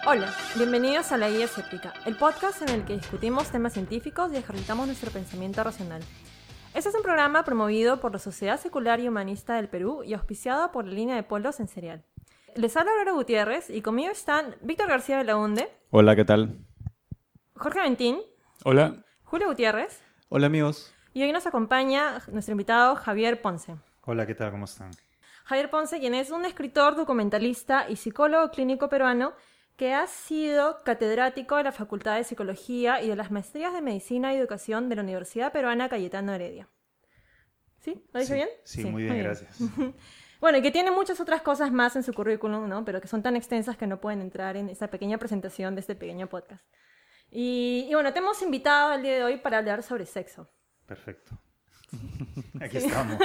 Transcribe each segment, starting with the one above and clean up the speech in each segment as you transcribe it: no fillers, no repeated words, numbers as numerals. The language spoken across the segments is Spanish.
Hola, bienvenidos a La Guía Escéptica, el podcast en el que discutimos temas científicos y ejercitamos nuestro pensamiento racional. Este es un programa promovido por la Sociedad Secular y Humanista del Perú y auspiciado por la línea de polos en Serial. Les habla Aurora Gutiérrez y conmigo están Víctor García Belaunde. Hola, ¿qué tal? Jorge Aventín. Hola. Julio Gutiérrez. Hola, amigos. Y hoy nos acompaña nuestro invitado Javier Ponce. Hola, ¿qué tal? ¿Cómo están? Javier Ponce, quien es un escritor, documentalista y psicólogo clínico peruano que ha sido catedrático de la Facultad de Psicología y de las Maestrías de Medicina y Educación de la Universidad Peruana Cayetano Heredia. ¿Sí? ¿Lo dije bien? Sí, muy bien, gracias. Bueno, y que tiene muchas otras cosas más en su currículum, ¿no? Pero que son tan extensas que no pueden entrar en esa pequeña presentación de este pequeño podcast. Y bueno, te hemos invitado el día de hoy para hablar sobre sexo. Perfecto. Aquí estamos.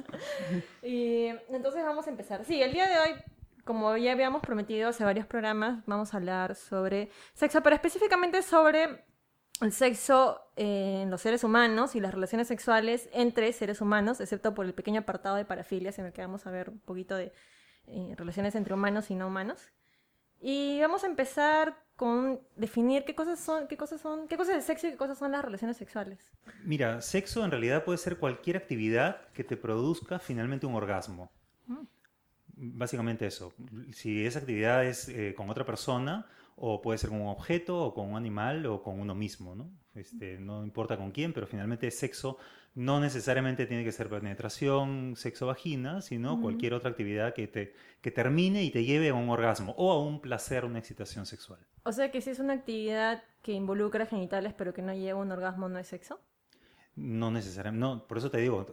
Y entonces vamos a empezar. Sí, el día de hoy, como ya habíamos prometido hace varios programas, vamos a hablar sobre sexo, pero específicamente sobre el sexo en los seres humanos y las relaciones sexuales entre seres humanos, excepto por el pequeño apartado de parafilias en el que vamos a ver un poquito de relaciones entre humanos y no humanos. Y vamos a empezar con definir qué cosas es el sexo y qué cosas son las relaciones sexuales. Mira, sexo en realidad puede ser cualquier actividad que te produzca finalmente un orgasmo. Básicamente eso. Si esa actividad es con otra persona, o puede ser con un objeto, o con un animal, o con uno mismo, ¿no? No importa con quién, pero finalmente sexo no necesariamente tiene que ser penetración, sexo vagina, sino cualquier otra actividad que termine y te lleve a un orgasmo, o a un placer, una excitación sexual. O sea que si es una actividad que involucra genitales pero que no lleva a un orgasmo, ¿no es sexo? No necesariamente, no, por eso te digo,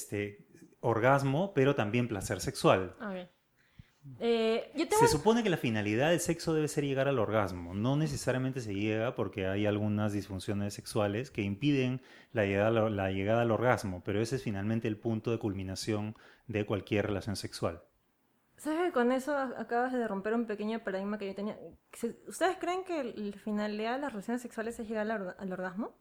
orgasmo, pero también placer sexual. Okay. Se supone que la finalidad del sexo debe ser llegar al orgasmo. No necesariamente se llega porque hay algunas disfunciones sexuales que impiden la llegada al orgasmo, pero ese es finalmente el punto de culminación de cualquier relación sexual. ¿Sabes que con eso acabas de romper un pequeño paradigma que yo tenía? ¿Ustedes creen que la finalidad de las relaciones sexuales es llegar al orgasmo?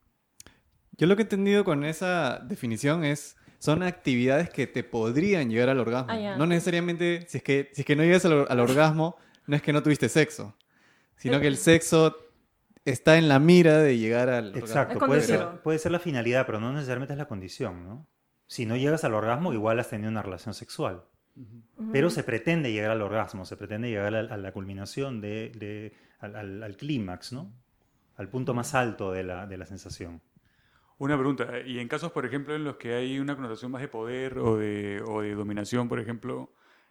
Yo lo que he entendido con esa definición son actividades que te podrían llegar al orgasmo. No necesariamente, si es que no llegas al orgasmo, no es que no tuviste sexo, sino que el sexo está en la mira de llegar al orgasmo. Exacto, puede ser la finalidad, pero no necesariamente es la condición, ¿no? Si no llegas al orgasmo, igual has tenido una relación sexual. Pero se pretende llegar al orgasmo, se pretende llegar a la culminación, al clímax, ¿no? Al punto más alto de la sensación. Una pregunta, y en casos, por ejemplo, en los que hay una connotación más de poder o de dominación, por ejemplo,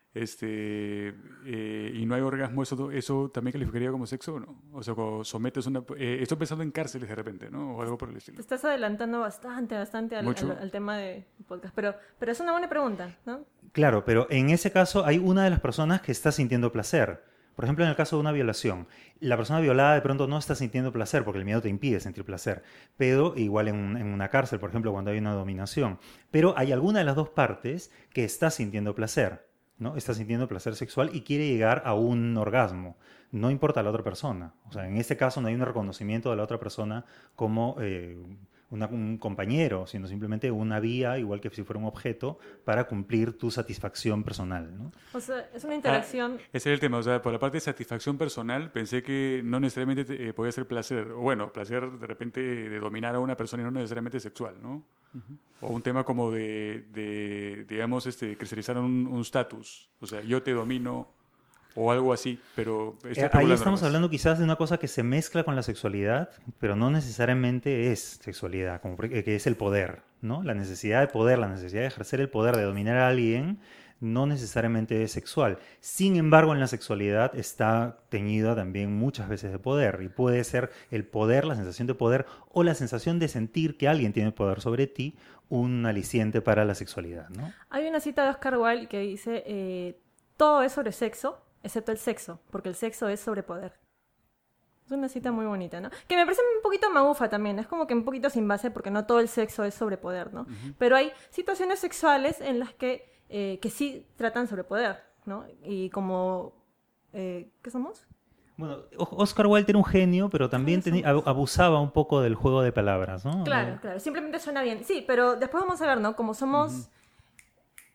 y no hay orgasmo, ¿eso también calificaría como sexo o no? O sea, cuando sometes estoy pensando en cárceles de repente, ¿no? O algo por el estilo. Te estás adelantando bastante al tema de podcast, pero es una buena pregunta, ¿no? Claro, pero en ese caso hay una de las personas que está sintiendo placer. Por ejemplo, en el caso de una violación, la persona violada de pronto no está sintiendo placer porque el miedo te impide sentir placer, pero igual en una cárcel, por ejemplo, cuando hay una dominación. Pero hay alguna de las dos partes que está sintiendo placer, ¿no? Está sintiendo placer sexual y quiere llegar a un orgasmo. No importa la otra persona. O sea, en este caso no hay un reconocimiento de la otra persona como un compañero, sino simplemente una vía, igual que si fuera un objeto, para cumplir tu satisfacción personal, ¿no? O sea, es una interacción... Ese es el tema. O sea, por la parte de satisfacción personal, pensé que no necesariamente podía ser placer. O bueno, placer de repente de dominar a una persona y no necesariamente sexual, ¿no? O un tema como digamos, cristalizar un estatus. O sea, yo te domino... O algo así, pero... Ahí estamos hablando quizás de una cosa que se mezcla con la sexualidad, pero no necesariamente es sexualidad, como que es el poder, ¿no? La necesidad de poder, la necesidad de ejercer el poder, de dominar a alguien, no necesariamente es sexual. Sin embargo, en la sexualidad está teñida también muchas veces de poder, y puede ser el poder, la sensación de poder, o la sensación de sentir que alguien tiene poder sobre ti, un aliciente para la sexualidad, ¿no? Hay una cita de Oscar Wilde que dice, todo es sobre sexo, excepto el sexo, porque el sexo es sobre poder. Es una cita muy bonita, ¿no? Que me parece un poquito magufa también, es como que un poquito sin base, porque no todo el sexo es sobre poder, ¿no? Pero hay situaciones sexuales en las que sí tratan sobre poder, ¿no? Y como... ¿qué somos? Bueno, Oscar Wilde era un genio, pero también abusaba un poco del juego de palabras, ¿no? Claro, simplemente suena bien. Sí, pero después vamos a ver, ¿no? Como somos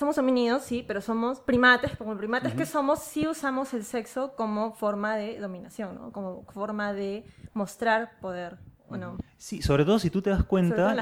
somos homínidos, sí, pero somos primates. Como primates que somos, sí usamos el sexo como forma de dominación, ¿no? Como forma de mostrar poder, ¿o no? Sí, sobre todo si tú te das cuenta,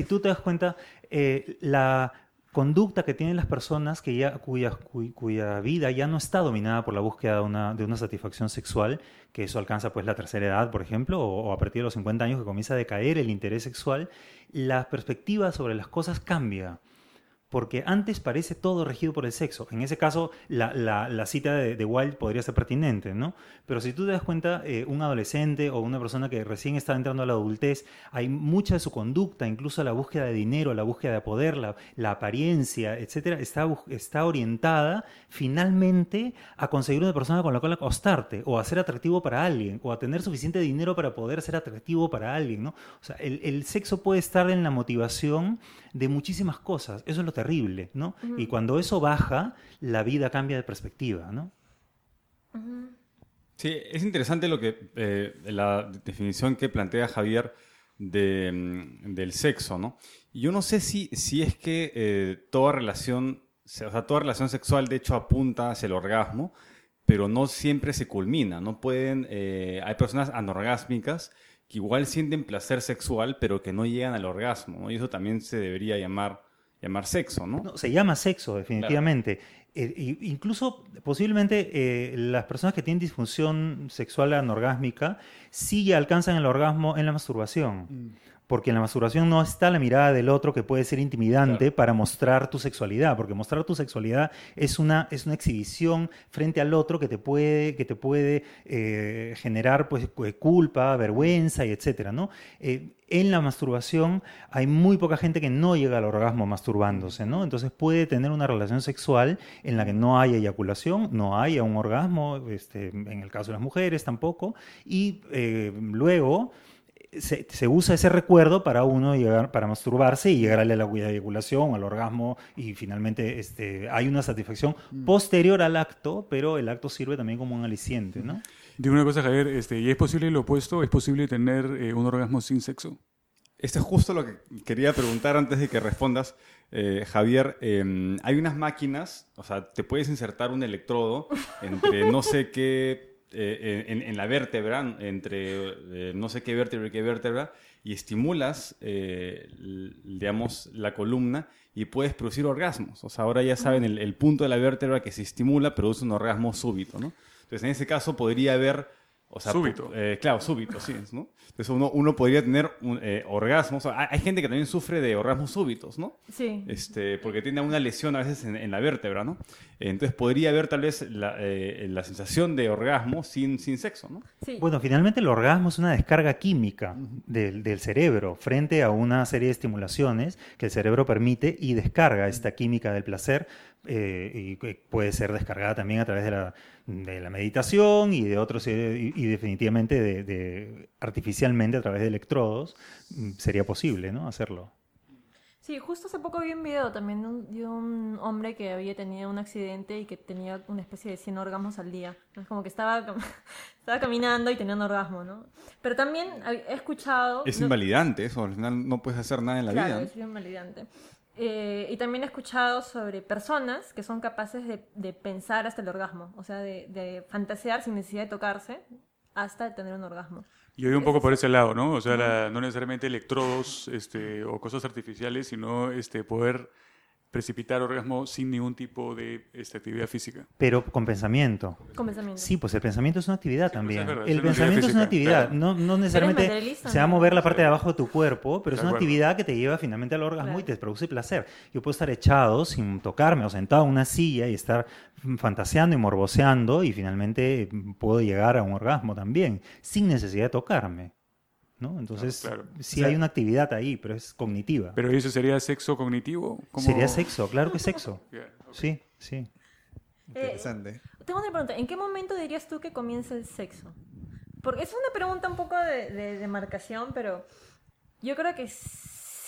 la conducta que tienen las personas cuya vida ya no está dominada por la búsqueda de una satisfacción sexual, que eso alcanza pues la tercera edad, por ejemplo, o a partir de los 50 años que comienza a decaer el interés sexual, la perspectiva sobre las cosas cambia. Porque antes parece todo regido por el sexo. En ese caso, la cita de Wilde podría ser pertinente, ¿no? Pero si tú te das cuenta, un adolescente o una persona que recién está entrando a la adultez, hay mucha de su conducta, incluso la búsqueda de dinero, la búsqueda de poder, la apariencia, etcétera, está orientada finalmente a conseguir una persona con la cual acostarte, o a ser atractivo para alguien, o a tener suficiente dinero para poder ser atractivo para alguien, ¿no? O sea, el sexo puede estar en la motivación de muchísimas cosas. Eso es lo terrible, ¿no? Y cuando eso baja, la vida cambia de perspectiva, ¿no? Sí, es interesante la definición que plantea Javier del sexo, ¿no? Y yo no sé si es que toda relación sexual de hecho apunta hacia el orgasmo, pero no siempre se culmina, ¿no? Hay personas anorgásmicas que igual sienten placer sexual, pero que no llegan al orgasmo, ¿no? Y eso también se debería llamar sexo, ¿no? No, se llama sexo, definitivamente. Claro. Incluso, posiblemente, las personas que tienen disfunción sexual anorgásmica sí alcanzan el orgasmo en la masturbación. Porque en la masturbación no está la mirada del otro que puede ser intimidante, claro, para mostrar tu sexualidad, porque mostrar tu sexualidad es una exhibición frente al otro que te puede generar pues, culpa, vergüenza y etcétera, ¿no? En la masturbación hay muy poca gente que no llega al orgasmo masturbándose, ¿no? Entonces puede tener una relación sexual en la que no haya eyaculación, no haya un orgasmo, en el caso de las mujeres tampoco, y luego se usa ese recuerdo para para masturbarse y llegar a la eyaculación, al orgasmo, y finalmente hay una satisfacción posterior al acto, pero el acto sirve también como un aliciente, ¿no? Digo una cosa, Javier, ¿y es posible lo opuesto? ¿Es posible tener un orgasmo sin sexo? Esto es justo lo que quería preguntar antes de que respondas, Javier. Hay unas máquinas, o sea, te puedes insertar un electrodo entre no sé qué, en la vértebra, entre no sé qué vértebra y qué vértebra, y estimulas, digamos, la columna y puedes producir orgasmos. O sea, ahora ya saben el punto de la vértebra que se estimula produce un orgasmo súbito, ¿no? Entonces, en ese caso podría haber... O sea, súbito. Claro, súbito, sí, ¿no? Entonces uno podría tener orgasmos. Hay gente que también sufre de orgasmos súbitos, ¿no? Sí. Porque tiene una lesión a veces en la vértebra, ¿no? Entonces podría haber tal vez la sensación de orgasmo sin sexo, ¿no? Sí. Bueno, finalmente el orgasmo es una descarga química del cerebro frente a una serie de estimulaciones que el cerebro permite y descarga esta química del placer, y puede ser descargada también a través de la meditación y de otros, y definitivamente de artificialmente a través de electrodos sería posible, ¿no? Hacerlo. Sí, justo hace poco vi un video también de un hombre que había tenido un accidente y que tenía una especie de 100 orgasmos al día. Es como que estaba caminando y tenía un orgasmo, ¿no? Pero también he escuchado... Es invalidante eso, al final no puedes hacer nada en la vida. Claro, es invalidante. Y también he escuchado sobre personas que son capaces de pensar hasta el orgasmo, o sea, de fantasear sin necesidad de tocarse hasta tener un orgasmo. Y hoy un poco por ese lado, ¿no? O sea, no necesariamente electrodos o cosas artificiales, sino poder precipitar orgasmo sin ningún tipo de actividad física. Pero con pensamiento. Con pensamiento. Sí, pues el pensamiento es una actividad también. Pues es verdad, el pensamiento es una actividad. Claro. No necesariamente se va a mover la parte de abajo de tu cuerpo, pero es una actividad que te lleva finalmente al orgasmo, claro, y te produce placer. Yo puedo estar echado sin tocarme o sentado en una silla y estar fantaseando y morboseando y finalmente puedo llegar a un orgasmo también, sin necesidad de tocarme, ¿no? Entonces, claro. Sí, o sea, hay una actividad ahí, pero es cognitiva. ¿Pero eso sería sexo cognitivo? ¿Cómo? Sería sexo, claro que es sexo. Yeah, okay. Sí, sí. Interesante. Tengo una pregunta. ¿En qué momento dirías tú que comienza el sexo? Porque es una pregunta un poco de marcación, pero yo creo que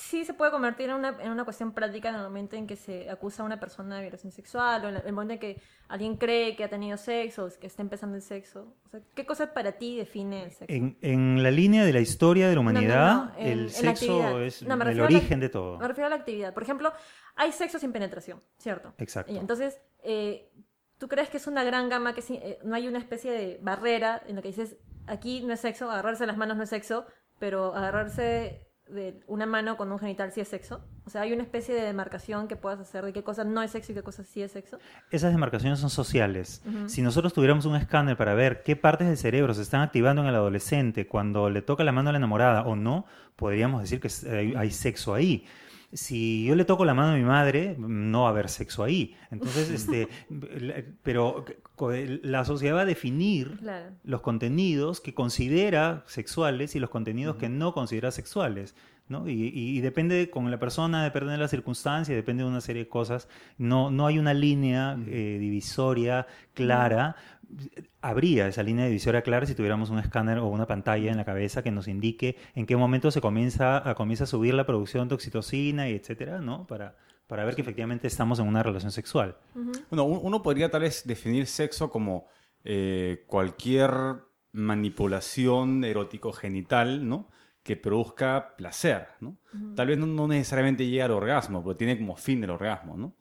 sí se puede convertir en una cuestión práctica en el momento en que se acusa a una persona de violación sexual o en el momento en que alguien cree que ha tenido sexo o que está empezando el sexo. O sea, ¿qué cosa para ti define el sexo? En la línea de la historia de la humanidad, el la sexo actividad. es No, me el refiero a la- origen de todo. Me refiero a la actividad. Por ejemplo, hay sexo sin penetración, ¿cierto? Exacto. Y entonces, ¿tú crees que es una gran gama, que no hay una especie de barrera en la que dices, aquí no es sexo, agarrarse las manos no es sexo, pero agarrarse de una mano con un genital sí es sexo? O sea, ¿hay una especie de demarcación que puedas hacer de qué cosa no es sexo y qué cosa sí es sexo? Esas demarcaciones son sociales. Ujú. Si nosotros tuviéramos un escáner para ver qué partes del cerebro se están activando en el adolescente cuando le toca la mano a la enamorada o no, podríamos decir que hay sexo ahí. Si yo le toco la mano a mi madre, no va a haber sexo ahí. Entonces, pero la sociedad va a definir Claro. los contenidos que considera sexuales y los contenidos que no considera sexuales, ¿no? Y depende con la persona, depende de las circunstancias, depende de una serie de cosas. No hay una línea divisoria clara. Habría esa línea divisoria clara si tuviéramos un escáner o una pantalla en la cabeza que nos indique en qué momento se comienza a subir la producción de oxitocina y etcétera, ¿no? Para ver que efectivamente estamos en una relación sexual. Bueno, uno podría tal vez definir sexo como cualquier manipulación erótico-genital, ¿no? Que produzca placer, ¿no? Tal vez no necesariamente llegue al orgasmo, pero tiene como fin el orgasmo, ¿no?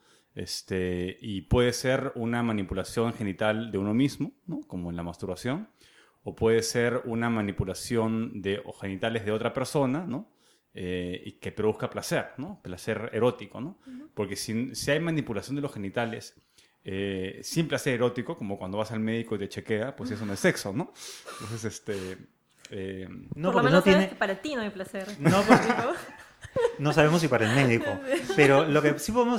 Y puede ser una manipulación genital de uno mismo, ¿no? Como en la masturbación, o puede ser una manipulación de o genitales de otra persona, ¿no? Y que produzca placer, ¿no? Placer erótico, ¿no? Porque si hay manipulación de los genitales sin placer erótico, como cuando vas al médico y te chequea, pues eso no es sexo, ¿no? Entonces, No, Por lo porque menos no sabes tiene... que para ti no hay placer. No, porque no sabemos si para el médico. Pero lo que sí podemos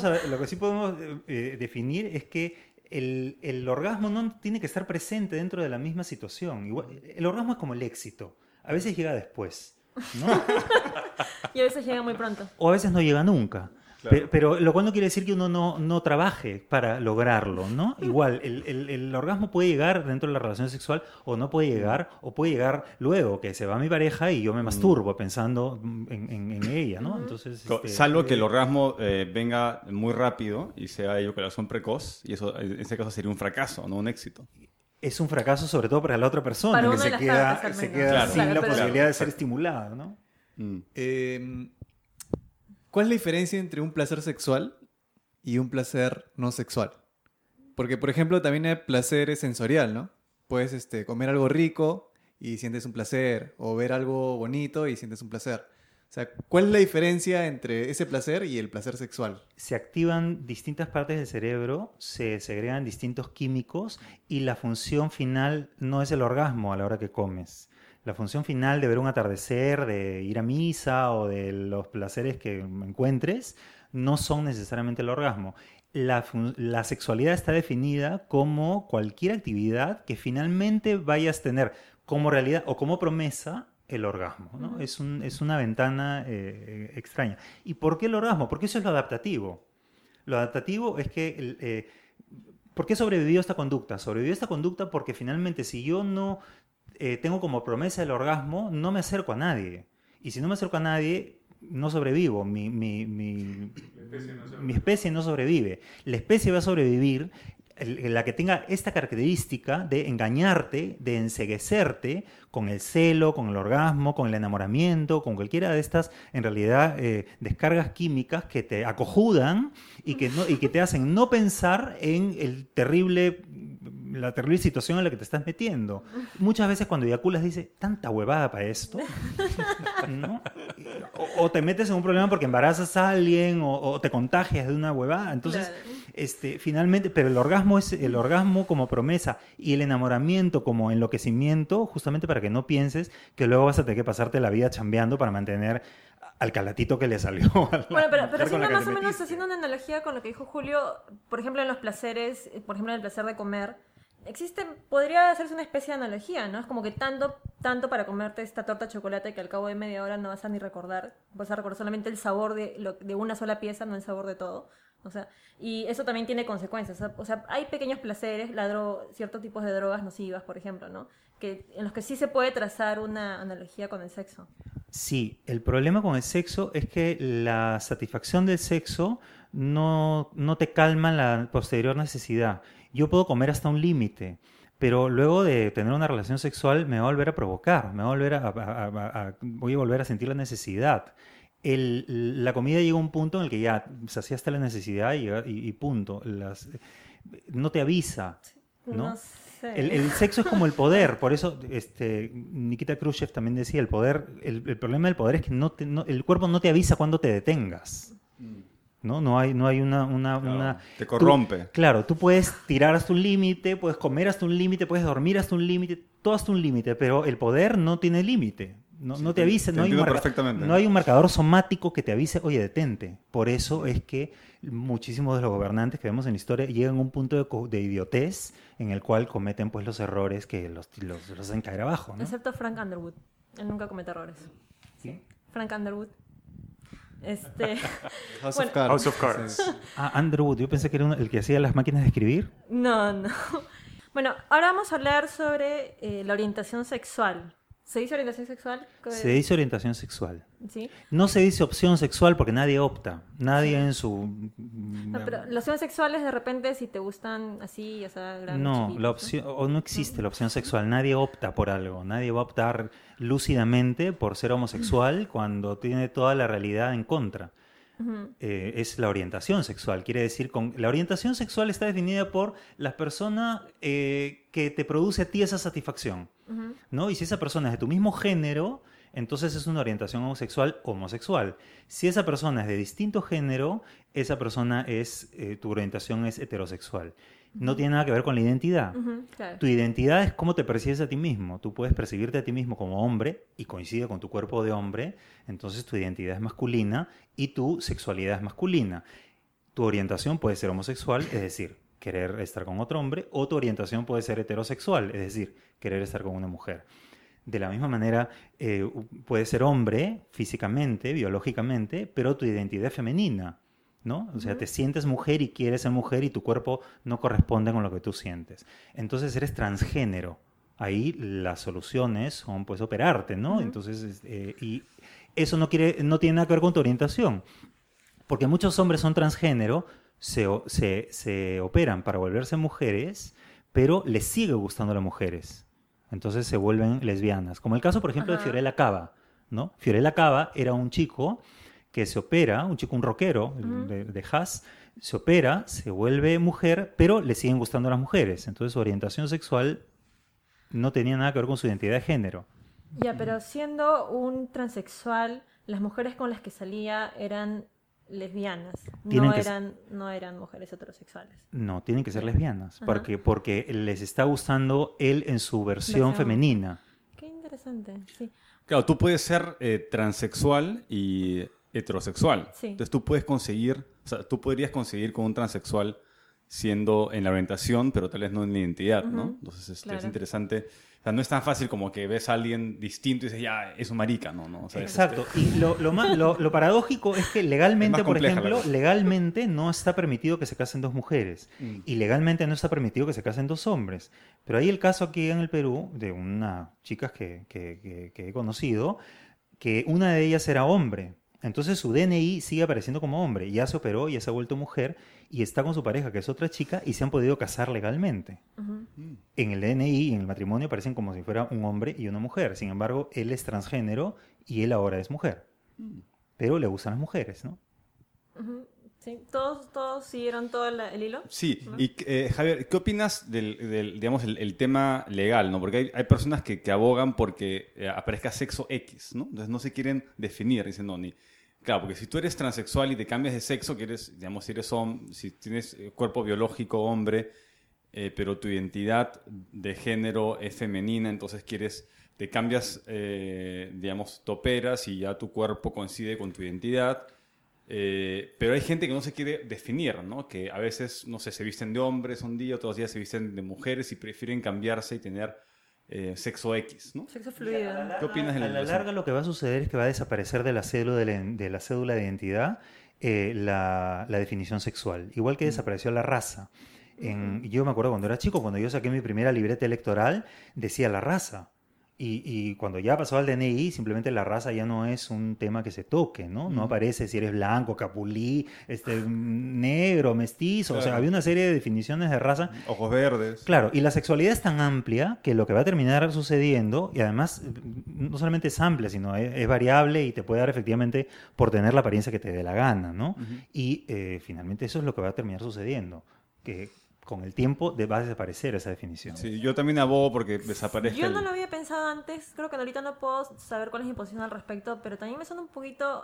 definir es que el orgasmo no tiene que estar presente dentro de la misma situación. Igual, el orgasmo es como el éxito. A veces llega después, ¿no? Y a veces llega muy pronto. O a veces no llega nunca. Claro. Pero lo cual no quiere decir que uno no trabaje para lograrlo, ¿no? Igual, el orgasmo puede llegar dentro de la relación sexual o no puede llegar, o puede llegar luego, que se va mi pareja y yo me masturbo pensando en ella, ¿no? Entonces, salvo que el orgasmo venga muy rápido y sea eyaculación precoz, y eso en ese caso sería un fracaso, no un éxito. es un fracaso sobre todo para la otra persona, Para que una de se las queda, partes, al se menos. queda Claro. sin Claro, la pero- posibilidad de ser estimulada, ¿no? ¿Cuál es la diferencia entre un placer sexual y un placer no sexual? Porque, por ejemplo, también hay placer sensorial, ¿no? Puedes comer algo rico y sientes un placer, o ver algo bonito y sientes un placer. O sea, ¿cuál es la diferencia entre ese placer y el placer sexual? Se activan distintas partes del cerebro, se segregan distintos químicos y la función final no es el orgasmo a la hora que comes. La función final de ver un atardecer, de ir a misa o de los placeres que encuentres no son necesariamente el orgasmo. La sexualidad está definida como cualquier actividad que finalmente vayas a tener como realidad o como promesa el orgasmo, ¿no? Es una ventana extraña. ¿Y por qué el orgasmo? Porque eso es lo adaptativo. Lo adaptativo es que... ¿por qué sobrevivió esta conducta? Sobrevivió esta conducta porque finalmente si yo no tengo como promesa el orgasmo, no me acerco a nadie. Y si no me acerco a nadie, no sobrevivo. Mi especie no sobrevive. La especie va a sobrevivir la que tenga esta característica de engañarte, de enceguecerte con el celo, con el orgasmo, con el enamoramiento, con cualquiera de estas, en realidad, descargas químicas que te acojudan y que te hacen no pensar en la terrible situación en la que te estás metiendo. Muchas veces cuando eyaculas dices, tanta huevada para esto, ¿no? O te metes en un problema porque embarazas a alguien o te contagias de una huevada. Entonces, Claro. finalmente, pero el orgasmo es el orgasmo como promesa y el enamoramiento como enloquecimiento, justamente para que no pienses que luego vas a tener que pasarte la vida chambeando para mantener al calatito que le salió. Bueno, pero con la haciendo que más te o menos metiste. haciendo una analogía con lo que dijo Julio, por ejemplo, en los placeres, por ejemplo, en el placer de comer, podría hacerse una especie de analogía, ¿no? Es como que tanto para comerte esta torta de chocolate que al cabo de media hora no vas a ni recordar, vas a recordar solamente el sabor de una sola pieza, no el sabor de todo. O sea, y eso también tiene consecuencias. O sea, hay pequeños placeres, ciertos tipos de drogas nocivas, por ejemplo, ¿no? En los que sí se puede trazar una analogía con el sexo. Sí, el problema con el sexo es que la satisfacción del sexo no te calma la posterior necesidad. Yo puedo comer hasta un límite, pero luego de tener una relación sexual me va a volver a provocar, me va a volver voy a volver a sentir la necesidad. La comida llega a un punto en el que ya saciaste la necesidad y punto. No te avisa, ¿no? No sé. El sexo es como el poder, por eso Nikita Khrushchev también decía, el problema del poder es que el cuerpo no te avisa cuando te detengas. No hay una... Te corrompe. Claro, tú puedes tirar hasta un límite, puedes comer hasta un límite, puedes dormir hasta un límite, todo hasta un límite, pero el poder no tiene límite. No te avisa, no hay un marcador somático que te avise, oye, detente. Por eso es que muchísimos de los gobernantes que vemos en la historia llegan a un punto de idiotez en el cual cometen pues los errores que los hacen caer abajo, ¿no? Excepto Frank Underwood. Él nunca comete errores. ¿Sí? Frank Underwood. House Bueno. of Cards. House of Cards. Underwood, yo pensé que era el que hacía las máquinas de escribir. No. Bueno, ahora vamos a hablar sobre la orientación sexual. ¿Se dice orientación sexual? Se dice orientación sexual. Sí. No se dice opción sexual porque nadie opta. Nadie en su... No, pero las opciones sexuales de repente si te gustan así, o sea, grandes, No, chiquitos, la opción, o no existe la opción sexual. Nadie opta por algo. Nadie va a optar lúcidamente por ser homosexual cuando tiene toda la realidad en contra. Es la orientación sexual. Quiere decir, la orientación sexual está definida por la persona que te produce a ti esa satisfacción, ¿no? Y si esa persona es de tu mismo género, entonces es una orientación homosexual. Si esa persona es de distinto género, esa persona tu orientación es heterosexual. No tiene nada que ver con la identidad. claro. Tu identidad es cómo te percibes a ti mismo. Tú puedes percibirte a ti mismo como hombre y coincide con tu cuerpo de hombre, entonces tu identidad es masculina y tu sexualidad es masculina. Tu orientación puede ser homosexual, es decir, querer estar con otro hombre, o tu orientación puede ser heterosexual, es decir, querer estar con una mujer. De la misma manera, puede ser hombre físicamente, biológicamente, pero tu identidad es femenina, ¿no? O sea, te sientes mujer y quieres ser mujer y tu cuerpo no corresponde con lo que tú sientes. Entonces eres transgénero. Ahí las soluciones son pues operarte, ¿no? Entonces, y eso no tiene nada que ver con tu orientación. Porque muchos hombres son transgénero, se operan para volverse mujeres, pero les sigue gustando las mujeres. Entonces se vuelven lesbianas. Como el caso, por ejemplo, de Fiorella Cava, ¿no? Fiorella Cava era un chico que se opera, un rockero de jazz, se opera, se vuelve mujer, pero le siguen gustando las mujeres. Entonces su orientación sexual no tenía nada que ver con su identidad de género. Ya, pero siendo un transexual, las mujeres con las que salía eran lesbianas, no eran mujeres heterosexuales. No, tienen que ser lesbianas, porque les está gustando él en su versión femenina. Qué interesante, sí. Claro, tú puedes ser transexual y heterosexual. Sí. Entonces tú podrías conseguir con un transexual siendo en la orientación, pero tal vez no en la identidad, ¿no? Entonces claro. es interesante. O sea, no es tan fácil como que ves a alguien distinto y dices, ya, es un marica, ¿no? O sea, exacto. Y lo paradójico es que legalmente, por ejemplo, legalmente no está permitido que se casen dos mujeres. Y legalmente no está permitido que se casen dos hombres. Pero hay el caso aquí en el Perú de unas chicas que he conocido, que una de ellas era hombre. Entonces su DNI sigue apareciendo como hombre. Ya se operó, ya se ha vuelto mujer y está con su pareja, que es otra chica, y se han podido casar legalmente. En el DNI, en el matrimonio, aparecen como si fuera un hombre y una mujer. Sin embargo, él es transgénero y él ahora es mujer. Pero le gustan las mujeres, ¿no? Sí. ¿Todos siguieron todo el hilo? Sí. Y Javier, ¿qué opinas del digamos, el tema legal, ¿no? Porque hay personas que abogan porque aparezca sexo X, ¿no? Entonces no se quieren definir, dicen, no, Claro, porque si tú eres transexual y te cambias de sexo, que eres, digamos, si tienes cuerpo biológico hombre, pero tu identidad de género es femenina, entonces te cambias, digamos, te operas y ya tu cuerpo coincide con tu identidad. Pero hay gente que no se quiere definir, ¿no? Que a veces, no sé, se visten de hombres un día, otros días se visten de mujeres y prefieren cambiarse y tener sexo X, ¿no? Sexo fluido. ¿Qué opinas de A la larga lo que va a suceder es que va a desaparecer de la cédula de identidad la definición sexual, igual que desapareció la raza. Yo me acuerdo cuando era chico, cuando yo saqué mi primera libreta electoral, decía la raza. Y cuando ya pasó al DNI, simplemente la raza ya no es un tema que se toque, ¿no? No aparece si eres blanco, capulí, negro, mestizo. Claro. O sea, había una serie de definiciones de raza. Ojos verdes. Claro, y la sexualidad es tan amplia que lo que va a terminar sucediendo, y además no solamente es amplia, sino es variable y te puede dar efectivamente por tener la apariencia que te dé la gana, ¿no? Y finalmente eso es lo que va a terminar sucediendo, que con el tiempo va a desaparecer esa definición. Sí, yo también abogo porque desaparezca. Yo no lo había pensado antes, creo que ahorita no puedo saber cuál es mi posición al respecto, pero también me suena un poquito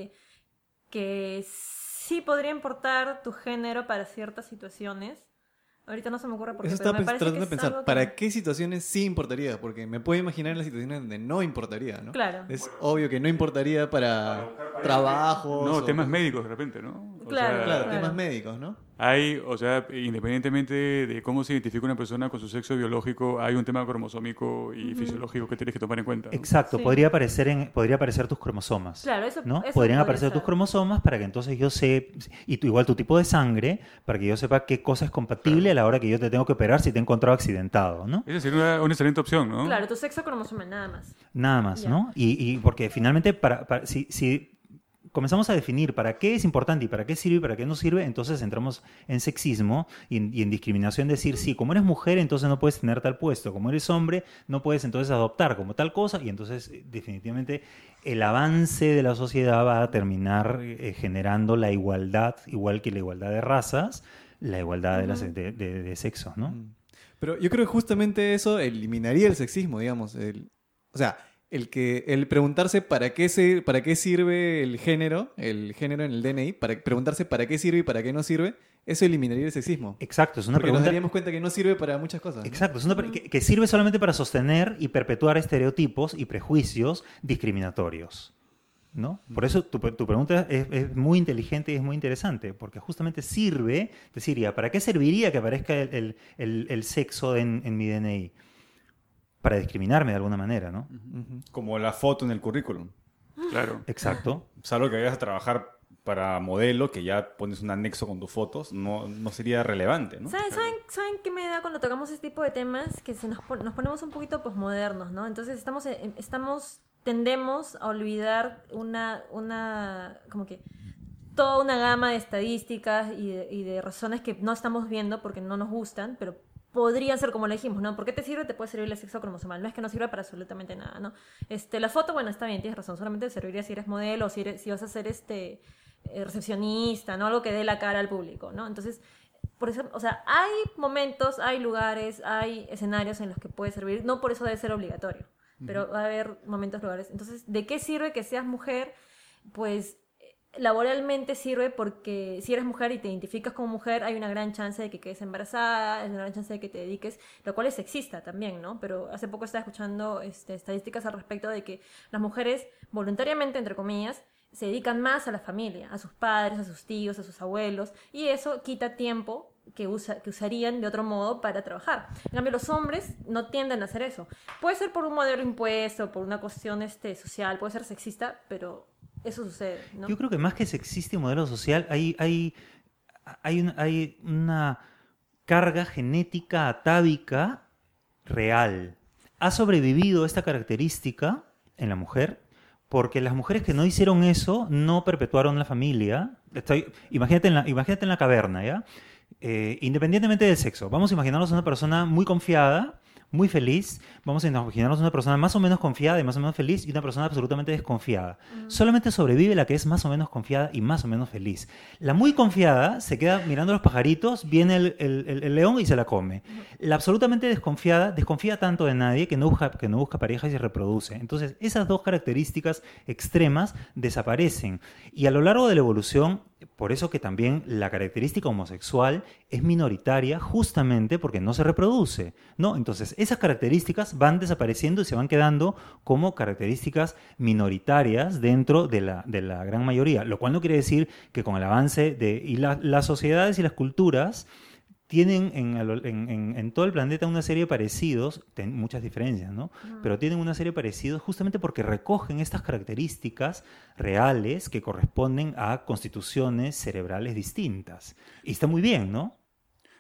que sí podría importar tu género para ciertas situaciones. Ahorita no se me ocurre por qué, Eso pero estaba me parece tratando que de es pensar, algo que- ¿para qué situaciones sí importaría? Porque me puedo imaginar en las situaciones donde no importaría, ¿no? Claro. Es obvio que no importaría para trabajos. No, o temas cosas- médicos de repente, ¿no? Claro, Claro, Claro. temas médicos, ¿no? Hay, o sea, independientemente de cómo se identifica una persona con su sexo biológico, hay un tema cromosómico y fisiológico que tienes que tomar en cuenta, ¿no? Exacto, Sí. podría aparecer tus cromosomas. Claro, eso, ¿no? eso Podrían podría aparecer tus ser. cromosomas para que entonces yo sé, igual tu tipo de sangre, para que yo sepa qué cosa es compatible a la hora que yo te tengo que operar si te he encontrado accidentado, ¿no? Esa sería una excelente opción, ¿no? Claro, tu sexo cromosomal, nada más. Nada más, Ya. ¿no? Y porque finalmente, si comenzamos a definir para qué es importante y para qué sirve y para qué no sirve, entonces entramos en sexismo y en discriminación, decir, sí, como eres mujer, entonces no puedes tener tal puesto, como eres hombre, no puedes entonces adoptar como tal cosa, y entonces definitivamente el avance de la sociedad va a terminar generando la igualdad, igual que la igualdad de razas, la igualdad de sexos, ¿no? Pero yo creo que justamente eso eliminaría el sexismo, digamos. O sea, el preguntarse para qué sirve el género en el DNI, preguntarse para qué sirve y para qué no sirve, eso eliminaría el sexismo. Exacto, es una Porque nos pregunta... daríamos cuenta que no sirve para muchas cosas, ¿no? Exacto, es que sirve solamente para sostener y perpetuar estereotipos y prejuicios discriminatorios, ¿no? Por eso tu pregunta es muy inteligente y es muy interesante, porque justamente sirve, decir, ¿ya para qué serviría que aparezca el sexo en mi DNI? Para discriminarme de alguna manera, ¿no? Como la foto en el currículum. Claro. Exacto. Salvo que vayas a trabajar para modelo, que ya pones un anexo con tus fotos, no sería relevante, ¿no? ¿Saben qué me da cuando tocamos este tipo de temas? Que nos ponemos un poquito posmodernos, ¿no? Entonces tendemos a olvidar como que toda una gama de estadísticas y de razones que no estamos viendo porque no nos gustan, pero podrían ser como le dijimos, ¿no? ¿Por qué te sirve? Te puede servir el sexo cromosomal. No es que no sirva para absolutamente nada, ¿no? La foto, bueno, está bien, tienes razón. Solamente te serviría si eres modelo o si vas a ser recepcionista, ¿no? Algo que dé la cara al público, ¿no? Entonces, por ejemplo, o sea, hay momentos, hay lugares, hay escenarios en los que puede servir. No por eso debe ser obligatorio, pero va a haber momentos, lugares. Entonces, ¿de qué sirve que seas mujer? Pues laboralmente sirve porque si eres mujer y te identificas como mujer, hay una gran chance de que quedes embarazada, hay una gran chance de que te dediques, lo cual es sexista también, ¿no? Pero hace poco estaba escuchando estadísticas al respecto de que las mujeres voluntariamente, entre comillas, se dedican más a la familia, a sus padres, a sus tíos, a sus abuelos, y eso quita tiempo que usarían de otro modo para trabajar. En cambio, los hombres no tienden a hacer eso. Puede ser por un modelo impuesto, por una cuestión social, puede ser sexista, pero eso sucede, ¿no? Yo creo que más que sexista y modelo social, hay una carga genética atávica real. Ha sobrevivido esta característica en la mujer porque las mujeres que no hicieron eso no perpetuaron la familia. Imagínate en la caverna, ¿ya? Independientemente del sexo. Vamos a imaginarnos una persona muy confiada, muy feliz. Vamos a imaginarnos una persona más o menos confiada y más o menos feliz y una persona absolutamente desconfiada. Solamente sobrevive la que es más o menos confiada y más o menos feliz. La muy confiada se queda mirando a los pajaritos, viene el león y se la come. La absolutamente desconfiada desconfía tanto de nadie que no busca pareja y se reproduce. Entonces, esas dos características extremas desaparecen. Y a lo largo de la evolución, por eso que también la característica homosexual es minoritaria justamente porque no se reproduce, ¿no? Entonces, esas características van desapareciendo y se van quedando como características minoritarias dentro de la gran mayoría, lo cual no quiere decir que con el avance y las sociedades y las culturas tienen en todo el planeta una serie de parecidos, muchas diferencias, ¿no? Pero tienen una serie de parecidos justamente porque recogen estas características reales que corresponden a constituciones cerebrales distintas. Y está muy bien, ¿no?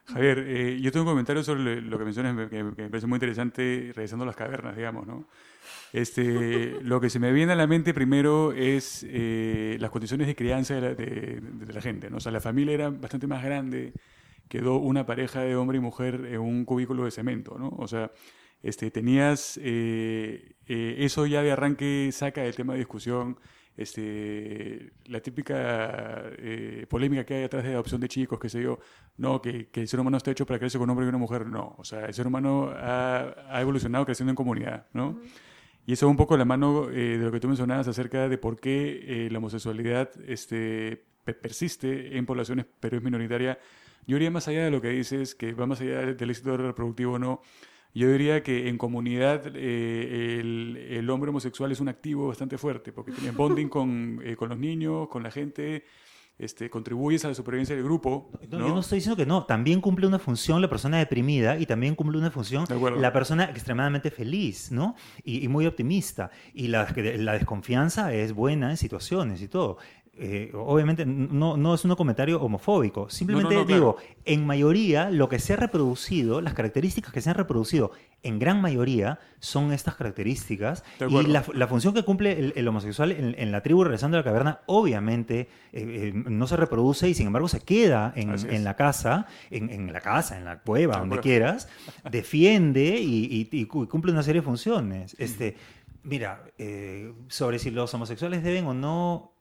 Javier, yo tengo un comentario sobre lo que mencionas que me parece muy interesante, regresando a las cavernas, digamos, ¿no? Lo que se me viene a la mente primero es las condiciones de crianza de la gente, ¿no? O sea, la familia era bastante más grande, quedó una pareja de hombre y mujer en un cubículo de cemento, ¿no? O sea, tenías eso ya de arranque saca el tema de discusión, la típica polémica que hay atrás de adopción de chicos, qué sé yo, no, que el ser humano está hecho para crecer con un hombre y una mujer, no, o sea, el ser humano ha evolucionado creciendo en comunidad, ¿no? Uh-huh. Y eso es un poco la mano de lo que tú mencionabas acerca de por qué la homosexualidad persiste en poblaciones, pero es minoritaria. Yo iría más allá de lo que dices, que va más allá del éxito reproductivo o no. Yo diría que en comunidad el hombre homosexual es un activo bastante fuerte, porque tienes bonding con los niños, con la gente, contribuyes a la supervivencia del grupo, ¿no? Yo no estoy diciendo que no, también cumple una función la persona deprimida y también cumple una función la persona extremadamente feliz, ¿no? Y muy optimista. Y la desconfianza es buena en situaciones y todo. Obviamente no es un comentario homofóbico, simplemente digo, en mayoría lo que se ha reproducido, las características que se han reproducido en gran mayoría son estas características, y la función que cumple el homosexual en la tribu regresando a la caverna obviamente no se reproduce y sin embargo se queda en la casa, en la cueva, donde quieras, defiende y cumple una serie de funciones. Mira, sobre si los homosexuales deben o no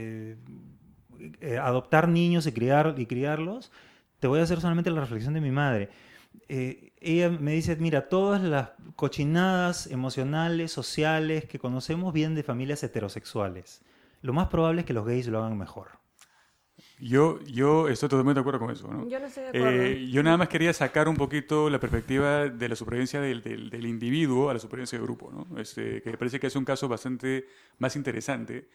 adoptar niños y criarlos, te voy a hacer solamente la reflexión de mi madre. Ella me dice, mira, todas las cochinadas emocionales, sociales que conocemos vienen de familias heterosexuales. Lo más probable es que los gays lo hagan mejor. Yo estoy totalmente de acuerdo con eso, ¿no? Yo no estoy de acuerdo. Yo nada más quería sacar un poquito la perspectiva de la supervivencia del individuo a la supervivencia del grupo, ¿no? Que me parece que es un caso bastante más interesante.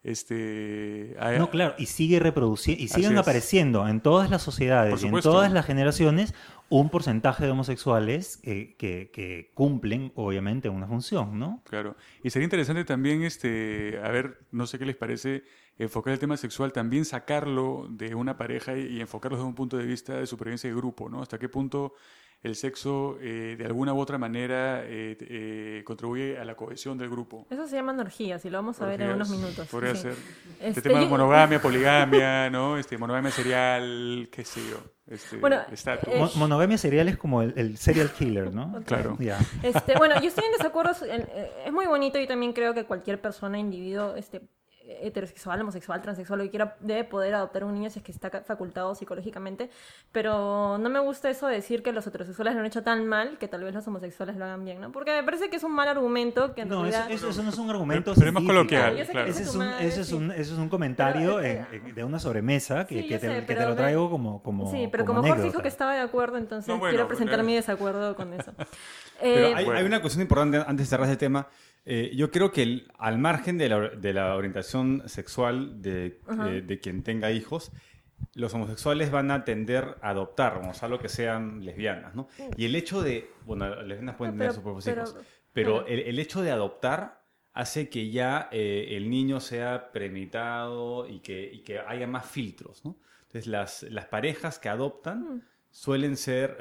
No, claro, y sigue reproduciendo, y siguen apareciendo en todas las sociedades y en todas las generaciones un porcentaje de homosexuales que cumplen, obviamente, una función, ¿no? Claro, y sería interesante también, a ver, no sé qué les parece, enfocar el tema sexual, también sacarlo de una pareja y enfocarlo desde un punto de vista de supervivencia de grupo, ¿no? Hasta qué punto el sexo de alguna u otra manera contribuye a la cohesión del grupo. Eso se llama orgías y lo vamos a ver en unos minutos. Podría ser. Este tema de monogamia, poligamia, ¿no? Monogamia serial, qué sé yo. Monogamia serial es como el serial killer, ¿no? Okay. Claro. Yeah. Bueno, yo estoy en desacuerdo. Es muy bonito y también creo que cualquier persona, individuo, heterosexual, homosexual, transexual, lo que quiera, debe poder adoptar un niño si es que está facultado psicológicamente, pero no me gusta eso de decir que los heterosexuales lo han hecho tan mal que tal vez los homosexuales lo hagan bien, ¿no? Porque me parece que es un mal argumento que en realidad... eso no es un argumento pero es más coloquial, claro. Eso es un comentario de una sobremesa que te lo traigo como sí, pero como Jorge dijo que estaba de acuerdo, entonces quiero presentar mi desacuerdo con eso. Pero hay una cuestión importante antes de cerrar ese tema. Yo creo que al margen de la orientación sexual de quien tenga hijos, los homosexuales van a tender a adoptar, a lo que sean lesbianas, ¿no? Y el hecho de... Bueno, lesbianas pueden tener sus propios hijos, pero el hecho de adoptar hace que ya el niño sea premeditado y que haya más filtros, ¿no? Entonces, las parejas que adoptan suelen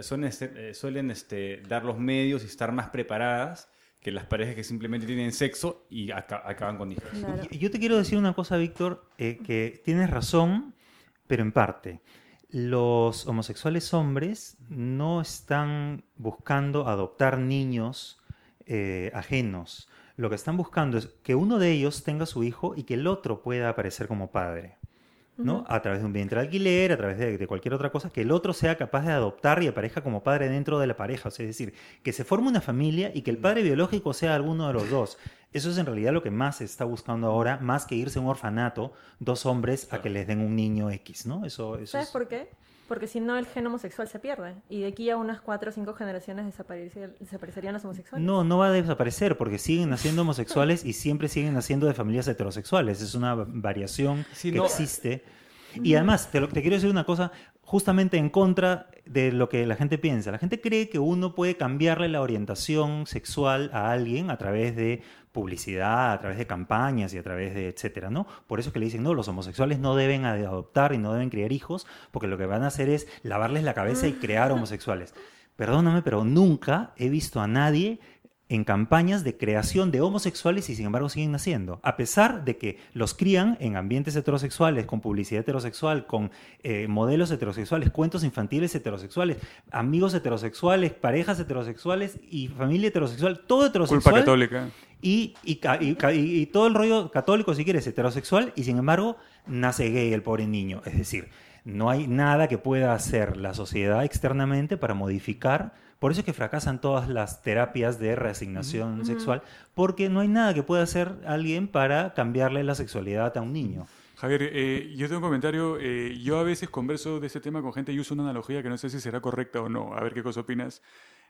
dar los medios y estar más preparadas que las parejas que simplemente tienen sexo y acaban con hijos. Claro. Yo te quiero decir una cosa, Víctor, que tienes razón, pero en parte. Los homosexuales hombres no están buscando adoptar niños ajenos. Lo que están buscando es que uno de ellos tenga su hijo y que el otro pueda aparecer como padre, ¿no? A través de un vientre de alquiler, a través de cualquier otra cosa, que el otro sea capaz de adoptar y aparezca como padre dentro de la pareja. O sea, es decir, que se forme una familia y que el padre biológico sea alguno de los dos. Eso es en realidad lo que más se está buscando ahora, más que irse a un orfanato, dos hombres a que les den un niño X, ¿no? ¿Sabes por qué? Porque si no, el gen homosexual se pierde. Y de aquí a unas 4 o 5 generaciones desaparecerían los homosexuales. No va a desaparecer, porque siguen naciendo homosexuales y siempre siguen naciendo de familias heterosexuales. Es una variación que existe. Y además, te quiero decir una cosa justamente en contra de lo que la gente piensa. La gente cree que uno puede cambiarle la orientación sexual a alguien a través de publicidad, a través de campañas y a través de etcétera, ¿no? Por eso es que le dicen, no, los homosexuales no deben adoptar y no deben criar hijos, porque lo que van a hacer es lavarles la cabeza y crear homosexuales. Perdóname, pero nunca he visto a nadie en campañas de creación de homosexuales y sin embargo siguen naciendo. A pesar de que los crían en ambientes heterosexuales, con publicidad heterosexual, con modelos heterosexuales, cuentos infantiles heterosexuales, amigos heterosexuales, parejas heterosexuales y familia heterosexual, todo heterosexual. Culpa católica. Y todo el rollo católico, si quieres, heterosexual, y sin embargo nace gay el pobre niño. Es decir, no hay nada que pueda hacer la sociedad externamente para modificar. Por eso es que fracasan todas las terapias de reasignación sexual, porque no hay nada que pueda hacer alguien para cambiarle la sexualidad a un niño. Javier, yo tengo un comentario. Yo a veces converso de este tema con gente y uso una analogía que no sé si será correcta o no. A ver qué cosa opinas.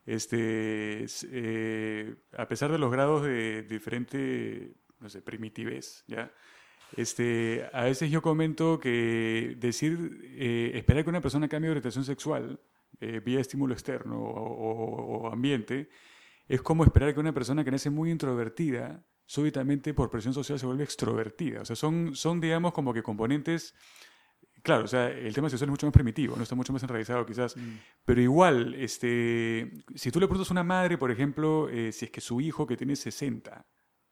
A pesar de los grados de diferente, no sé, primitivez, ¿ya? A veces yo comento que esperar que una persona cambie de orientación sexual vía estímulo externo o ambiente, es como esperar que una persona que nace muy introvertida, súbitamente por presión social se vuelve extrovertida. O sea, son digamos, como que componentes. Claro, o sea, el tema sexual es mucho más primitivo, no está mucho más enraizado quizás, pero igual, si tú le preguntas a una madre, por ejemplo, si es que su hijo que tiene 60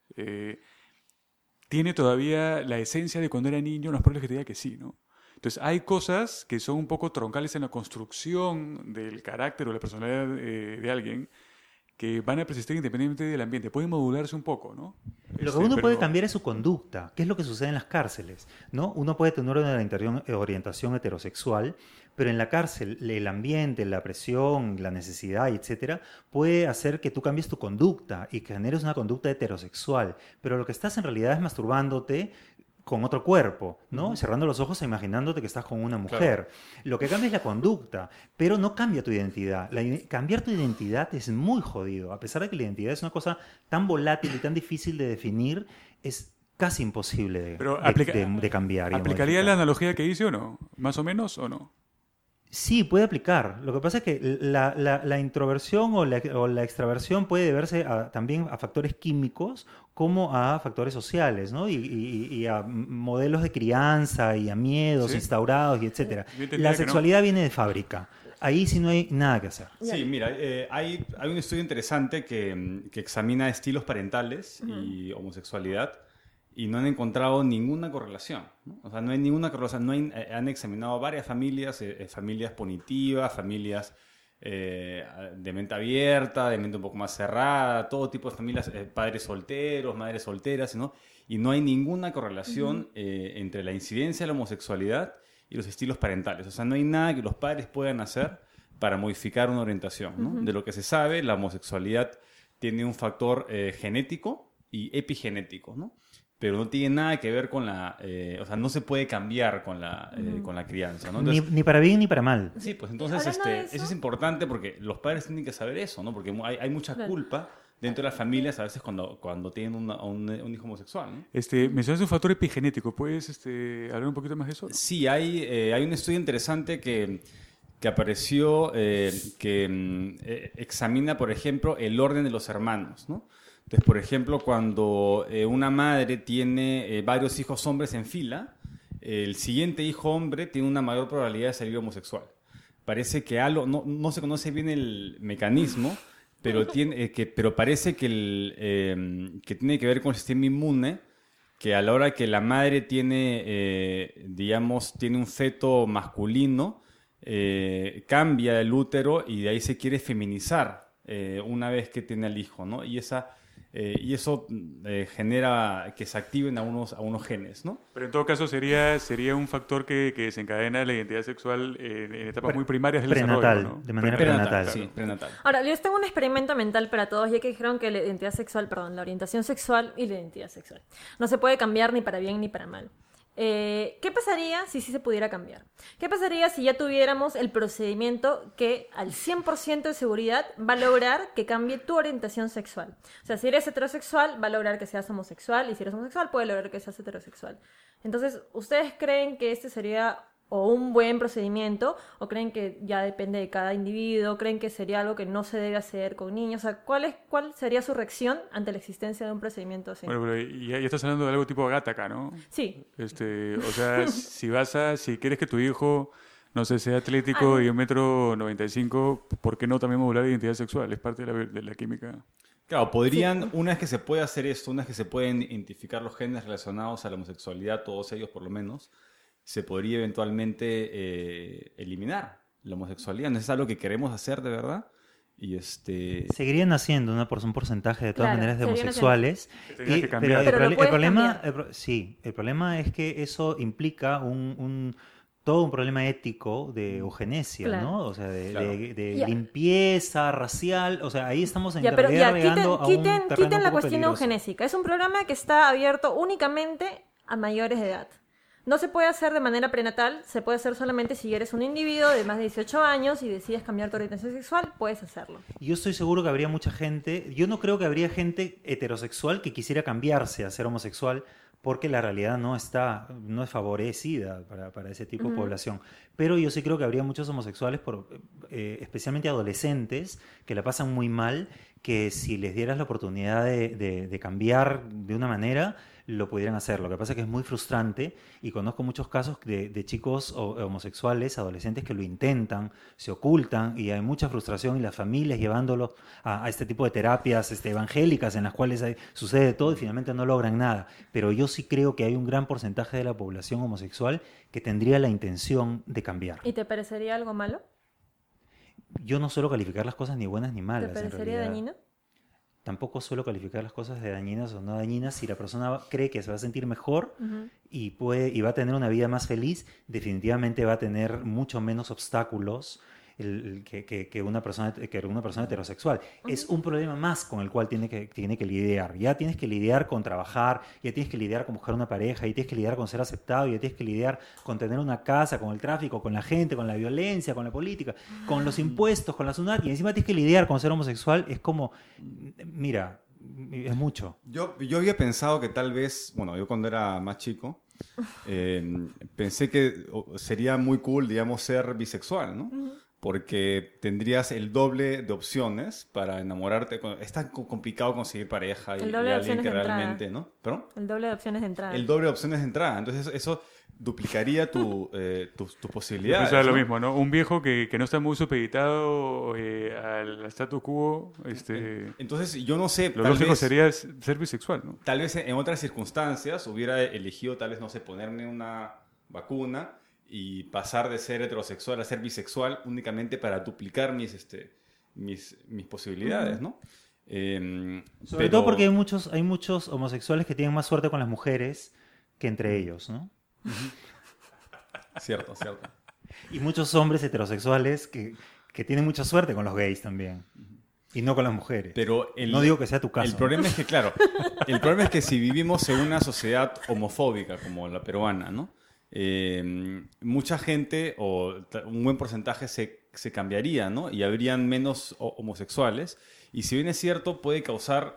tiene todavía la esencia de cuando era niño, no es probable que te diga que sí, ¿no? Entonces, hay cosas que son un poco troncales en la construcción del carácter o la personalidad de alguien que van a persistir independientemente del ambiente. Pueden modularse un poco, ¿no? Lo que uno puede cambiar es su conducta, que es lo que sucede en las cárceles, ¿no? Uno puede tener una orientación heterosexual, pero en la cárcel el ambiente, la presión, la necesidad, etcétera, puede hacer que tú cambies tu conducta y que generes una conducta heterosexual. Pero lo que estás en realidad es masturbándote con otro cuerpo, ¿no? Cerrando los ojos e imaginándote que estás con una mujer. Claro. Lo que cambia es la conducta, pero no cambia tu identidad. Cambiar tu identidad es muy jodido. A pesar de que la identidad es una cosa tan volátil y tan difícil de definir, es casi imposible de cambiar. ¿Aplicaría la analogía que hice o no? ¿Más o menos o no? Sí, puede aplicar. Lo que pasa es que la introversión o la extraversión puede deberse también a factores químicos como a factores sociales, ¿no? Y a modelos de crianza y a miedos instaurados y etcétera. La sexualidad viene de fábrica. Ahí sí no hay nada que hacer. Sí, mira, hay un estudio interesante que examina estilos parentales y homosexualidad. Y no han encontrado ninguna correlación, ¿no? O sea, no hay ninguna correlación. Han examinado varias familias, familias punitivas, familias de mente abierta, de mente un poco más cerrada, todo tipo de familias, padres solteros, madres solteras, ¿no? Y no hay ninguna correlación entre la incidencia de la homosexualidad y los estilos parentales. O sea, no hay nada que los padres puedan hacer para modificar una orientación, ¿no? De lo que se sabe, la homosexualidad tiene un factor genético y epigenético, ¿no? Pero no tiene nada que ver con o sea, no se puede cambiar con la crianza, ¿no? Entonces, ni para bien ni para mal. Sí, pues entonces eso es importante porque los padres tienen que saber eso, ¿no? Porque hay mucha culpa dentro de las familias a veces cuando tienen un hijo homosexual, ¿no? Mencionaste un factor epigenético, ¿puedes hablar un poquito más de eso? Sí, hay un estudio interesante que apareció que examina, por ejemplo, el orden de los hermanos, ¿no? Entonces, por ejemplo, cuando una madre tiene varios hijos hombres en fila, el siguiente hijo hombre tiene una mayor probabilidad de salir homosexual. Parece que no se conoce bien el mecanismo, pero parece que tiene que ver con el sistema inmune, que a la hora que la madre tiene un feto masculino, cambia el útero y de ahí se quiere feminizar una vez que tiene al hijo, ¿no? Y eso genera que se activen a unos genes, ¿no? Pero en todo caso sería un factor que desencadena la identidad sexual en etapas muy primarias del desarrollo, ¿no? De manera prenatal. Sí, prenatal. Ahora, les tengo un experimento mental para todos, ya que dijeron que la orientación sexual y la identidad sexual no se puede cambiar ni para bien ni para mal. ¿Qué pasaría si sí se pudiera cambiar? ¿Qué pasaría si ya tuviéramos el procedimiento que al 100% de seguridad va a lograr que cambie tu orientación sexual? O sea, si eres heterosexual, va a lograr que seas homosexual, y si eres homosexual, puede lograr que seas heterosexual. Entonces, ¿ustedes creen que este sería o un buen procedimiento, o creen que ya depende de cada individuo, creen que sería algo que no se debe hacer con niños? O sea, ¿cuál sería su reacción ante la existencia de un procedimiento así? Bueno, pero ya estás hablando de algo tipo Gattaca, ¿no? Sí. O sea, si quieres que tu hijo, no sé, sea atlético y 1,95 m, ¿por qué no también modular la identidad sexual? Es parte de la química. Claro, podrían, una vez que se puede hacer esto, una vez que se pueden identificar los genes relacionados a la homosexualidad, todos ellos por lo menos, se podría eventualmente eliminar la homosexualidad. ¿No es algo que queremos hacer de verdad? Y Seguirían naciendo un porcentaje de todas maneras de homosexuales. Pero el problema es que eso implica todo un problema ético de eugenesia, claro. ¿no? O sea, de limpieza racial. O sea, ahí estamos llegando a un terreno quiten la un poco cuestión peligroso. eugenésica. Es un programa que está abierto únicamente a mayores de edad. No se puede hacer de manera prenatal, se puede hacer solamente si eres un individuo de más de 18 años y decides cambiar tu orientación sexual, puedes hacerlo. Yo estoy seguro que habría mucha gente, yo no creo que habría gente heterosexual que quisiera cambiarse a ser homosexual, porque la realidad no es favorecida para ese tipo de población. Pero yo sí creo que habría muchos homosexuales, especialmente adolescentes, que la pasan muy mal, que si les dieras la oportunidad de cambiar de una manera, lo pudieran hacer. Lo que pasa es que es muy frustrante, y conozco muchos casos de chicos homosexuales, adolescentes, que lo intentan, se ocultan, y hay mucha frustración, y las familias llevándolos a este tipo de terapias evangélicas en las cuales sucede todo y finalmente no logran nada. Pero yo sí creo que hay un gran porcentaje de la población homosexual que tendría la intención de cambiar. ¿Y te parecería algo malo? Yo no suelo calificar las cosas ni buenas ni malas. ¿Te parecería dañino? Tampoco suelo calificar las cosas de dañinas o no dañinas. Si la persona cree que se va a sentir mejor y va a tener una vida más feliz, definitivamente va a tener mucho menos obstáculos que una persona heterosexual. Es un problema más con el cual tiene que lidiar. Ya tienes que lidiar con trabajar, ya tienes que lidiar con buscar una pareja, ya tienes que lidiar con ser aceptado, ya tienes que lidiar con tener una casa, con el tráfico, con la gente, con la violencia, con la política, con los impuestos, con la SUNAT, y encima tienes que lidiar con ser homosexual. Es como, mira, es mucho. Yo había pensado que tal vez, bueno, yo cuando era más chico, pensé que sería muy cool, digamos, ser bisexual, ¿no? Porque tendrías el doble de opciones para enamorarte. Es tan complicado conseguir pareja y alguien que realmente, ¿no? ¿Perdón? El doble de opciones de entrada. El doble de opciones de entrada. Entonces eso duplicaría tus posibilidades. Eso es lo mismo, ¿no? Un viejo que no está muy supeditado al status quo. Entonces, yo no sé. Lo lógico sería ser bisexual, ¿no? Tal vez en otras circunstancias hubiera elegido, tal vez, no sé, ponerme una vacuna y pasar de ser heterosexual a ser bisexual únicamente para duplicar mis posibilidades, ¿no? Sobre todo porque hay muchos homosexuales que tienen más suerte con las mujeres que entre ellos, ¿no? Cierto. Y muchos hombres heterosexuales que tienen mucha suerte con los gays también. Y no con las mujeres. Pero no digo que sea tu caso. El problema es que, claro, si vivimos en una sociedad homofóbica como la peruana, ¿no? Mucha gente, o un buen porcentaje, se cambiaría, ¿no? Y habrían menos homosexuales. Y si bien es cierto, puede causar,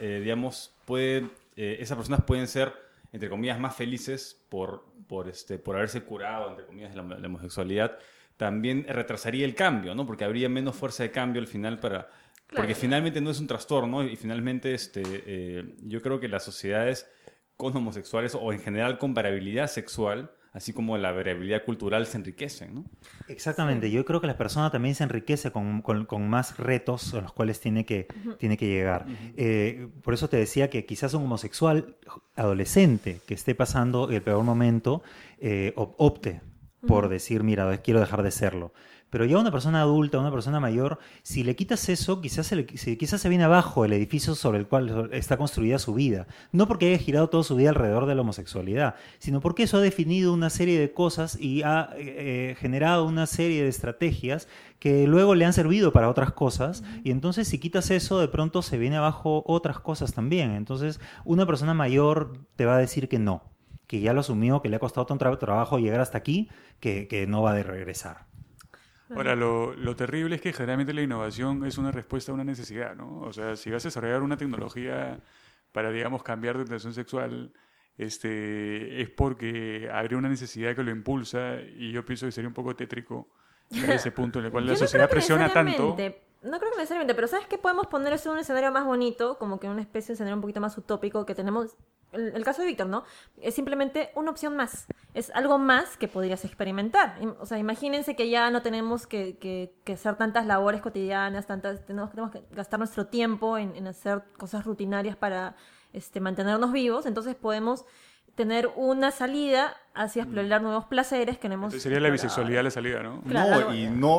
esas personas pueden ser, entre comillas, más felices por haberse curado, entre comillas, la homosexualidad. También retrasaría el cambio, ¿no? Porque habría menos fuerza de cambio al final porque finalmente no es un trastorno, y finalmente yo creo que las sociedades con homosexuales, o en general con variabilidad sexual, así como la variabilidad cultural, se enriquecen, ¿no? Exactamente. Yo creo que la persona también se enriquece con más retos a los cuales tiene que llegar. Por eso te decía que quizás un homosexual adolescente que esté pasando el peor momento opte por decir, mira, quiero dejar de serlo. Pero ya una persona adulta, una persona mayor, si le quitas eso, quizás se viene abajo el edificio sobre el cual está construida su vida. No porque haya girado toda su vida alrededor de la homosexualidad, sino porque eso ha definido una serie de cosas y ha generado una serie de estrategias que luego le han servido para otras cosas. Y entonces, si quitas eso, de pronto se viene abajo otras cosas también. Entonces, una persona mayor te va a decir que no que ya lo asumió, que le ha costado tanto trabajo llegar hasta aquí, que no va a regresar. Ahora, lo terrible es que generalmente la innovación es una respuesta a una necesidad, ¿no? O sea, si vas a desarrollar una tecnología para, digamos, cambiar de orientación sexual, es porque habría una necesidad que lo impulsa, y yo pienso que sería un poco tétrico a ese punto en el cual la sociedad presiona tanto. No creo que necesariamente, pero ¿sabes qué? Podemos poner eso en un escenario más bonito, como que una especie de escenario un poquito más utópico que tenemos. El caso de Víctor, ¿no? Es simplemente una opción más. Es algo más que podrías experimentar. O sea, imagínense que ya no tenemos que hacer tantas labores cotidianas, tenemos que gastar nuestro tiempo en hacer cosas rutinarias para mantenernos vivos. Entonces podemos tener una salida hacia explorar nuevos placeres que no hemos Sería la bisexualidad la salida, ¿no? Claro,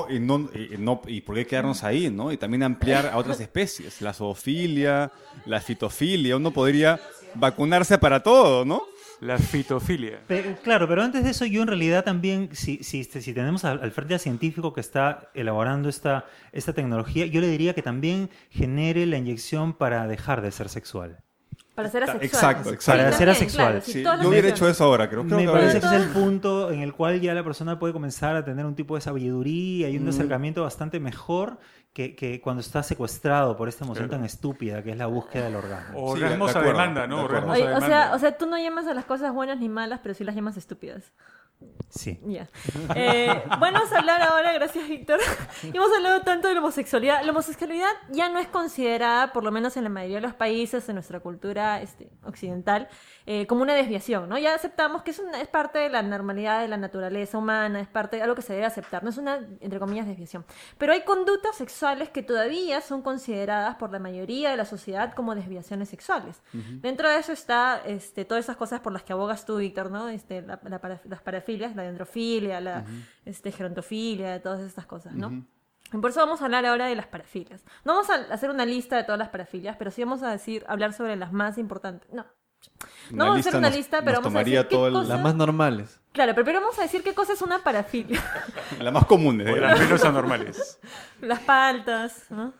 Y por qué quedarnos ahí, ¿no? Y también ampliar a otras especies, la zoofilia, la fitofilia. Uno podría vacunarse para todo, ¿no? La fitofilia. Claro, pero antes de eso, yo en realidad también, si tenemos al frente científico que está elaborando esta tecnología, yo le diría que también genere la inyección para dejar de ser sexual. Para ser asexual. Exacto. Para ser asexual. Claro, Sí, todas yo hubiera las hecho eso ahora, creo. Me parece que es el punto en el cual ya la persona puede comenzar a tener un tipo de sabiduría y un acercamiento bastante mejor que cuando está secuestrado por esta emoción tan estúpida que es la búsqueda del orgasmo. Orgasmos a demanda, ¿no? Orgasmos Oye, a demanda. o sea, tú no llamas a las cosas buenas ni malas, pero sí las llamas estúpidas. Sí. Ya. Bueno, vamos a hablar ahora, gracias Víctor. Y hemos hablado tanto de la homosexualidad. La homosexualidad ya no es considerada, por lo menos en la mayoría de los países, en nuestra cultura occidental, como una desviación, ¿no? Ya aceptamos que es parte de la normalidad de la naturaleza humana, es parte de algo que se debe aceptar, no es una, entre comillas, desviación. Pero hay conductas sexuales que todavía son consideradas por la mayoría de la sociedad como desviaciones sexuales. Dentro de eso está todas esas cosas por las que abogas tú, Víctor, ¿no? Las parafilias, la dendrofilia, la gerontofilia, todas estas cosas, ¿no? Y por eso vamos a hablar ahora de las parafilias. No vamos a hacer una lista de todas las parafilias, pero sí vamos a hablar sobre las más importantes. No vamos a hacer una lista, pero vamos a decir qué cosas... Las más normales. Claro, pero primero vamos a decir qué cosa es una parafilia. La más común, O las menos anormales. Las paltas, ¿no?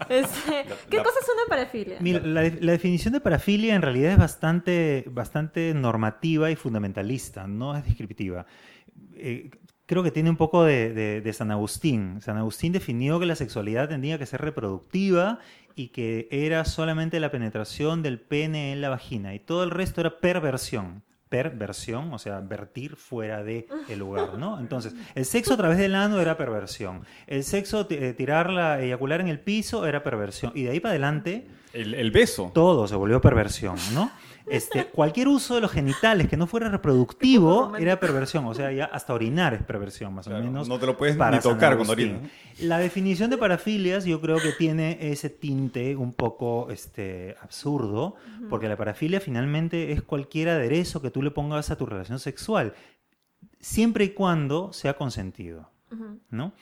¿Qué cosa es una parafilia? Mira, la definición de parafilia en realidad es bastante normativa y fundamentalista, no es descriptiva. Creo que tiene un poco de San Agustín. San Agustín definió que la sexualidad tendría que ser reproductiva y que era solamente la penetración del pene en la vagina y todo el resto era perversión. Perversión, o sea, vertir fuera del lugar, ¿no? Entonces, el sexo a través del ano era perversión. El sexo, eyacular en el piso era perversión. Y de ahí para adelante... El beso. Todo se volvió perversión, ¿no? Cualquier uso de los genitales que no fuera reproductivo era perversión. O sea, ya hasta orinar es perversión, más o menos. No te lo puedes para ni tocar San cuando Agustín. orinas. La definición de parafilias yo creo que tiene ese tinte un poco absurdo, porque la parafilia finalmente es cualquier aderezo que tú le pongas a tu relación sexual, siempre y cuando sea consentido, ¿no?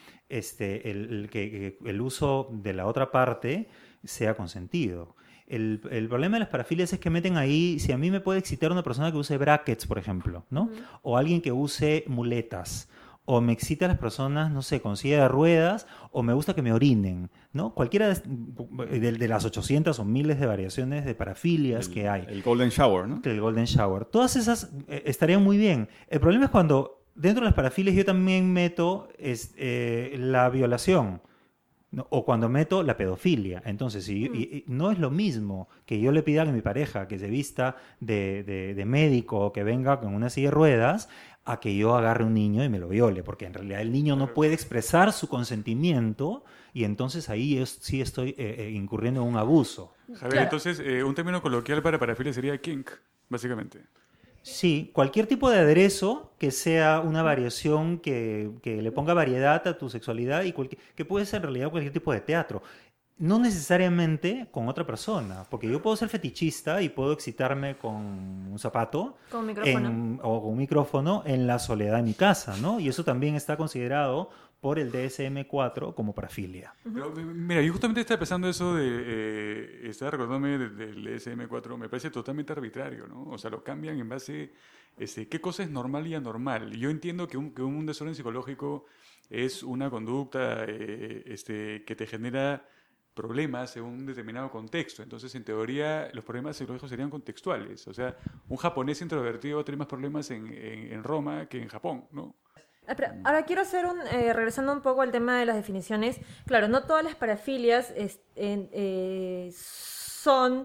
El uso de la otra parte sea consentido. El problema de las parafilias es que meten ahí, si a mí me puede excitar una persona que use brackets, por ejemplo, ¿no? O alguien que use muletas, o me excita a las personas, no sé, con silla de ruedas, o me gusta que me orinen, ¿no? Cualquiera de las 800 o miles de variaciones de parafilias que hay. El golden shower, ¿no? El golden shower. Todas esas estarían muy bien. El problema es cuando dentro de las parafilias yo también meto la violación, ¿no? O cuando meto la pedofilia. Entonces, y no es lo mismo que yo le pida a mi pareja que se vista de médico o que venga con una silla de ruedas a que yo agarre un niño y me lo viole, porque en realidad el niño no puede expresar su consentimiento y entonces ahí yo sí estoy incurriendo en un abuso. Javier, entonces, un término coloquial para parafilia sería kink, básicamente. Sí, cualquier tipo de aderezo que sea una variación que le ponga variedad a tu sexualidad y que puede ser en realidad cualquier tipo de teatro. No necesariamente con otra persona, porque yo puedo ser fetichista y puedo excitarme con un zapato con un micrófono. o con un micrófono en la soledad de mi casa, ¿no? Y eso también está considerado por el DSM-4 como parafilia. Pero, mira, yo justamente estaba pensando eso estaba recordándome del DSM-4, me parece totalmente arbitrario, ¿no? O sea, lo cambian en base qué cosa es normal y anormal. Yo entiendo que un desorden psicológico es una conducta que te genera problemas en un determinado contexto. Entonces, en teoría, los problemas psicológicos serían contextuales. O sea, un japonés introvertido va a tener más problemas en Roma que en Japón, ¿no? Ahora quiero hacer regresando un poco al tema de las definiciones. Claro, no todas las parafilias son...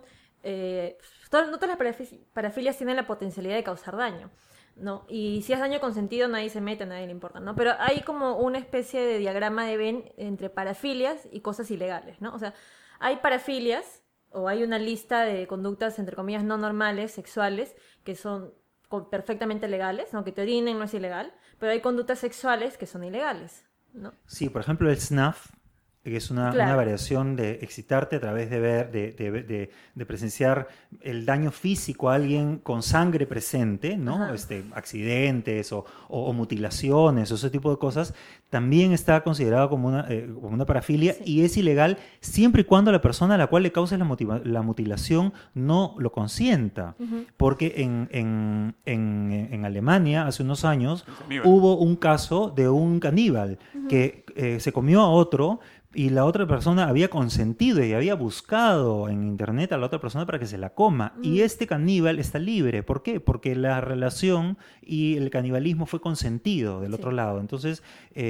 no todas las parafilias tienen la potencialidad de causar daño, ¿no? Y si es daño consentido, nadie se mete, a nadie le importa, ¿no? Pero hay como una especie de diagrama de Venn entre parafilias y cosas ilegales, ¿no? O sea, hay parafilias o hay una lista de conductas, entre comillas, no normales, sexuales, que son perfectamente legales, aunque te orinen no es ilegal, pero hay conductas sexuales que son ilegales, ¿no? Sí, por ejemplo, el snuff, que es una variación de excitarte a través de ver, de presenciar el daño físico a alguien con sangre presente, ¿no? Accidentes o mutilaciones o ese tipo de cosas, también está considerado como una parafilia y es ilegal siempre y cuando la persona a la cual le causes la mutilación no lo consienta. Porque en Alemania, hace unos años, hubo un caso de un caníbal que se comió a otro y la otra persona había consentido y había buscado en internet a la otra persona para que se la coma. Y este caníbal está libre. ¿Por qué? Porque la relación y el canibalismo fue consentido del otro lado. Entonces,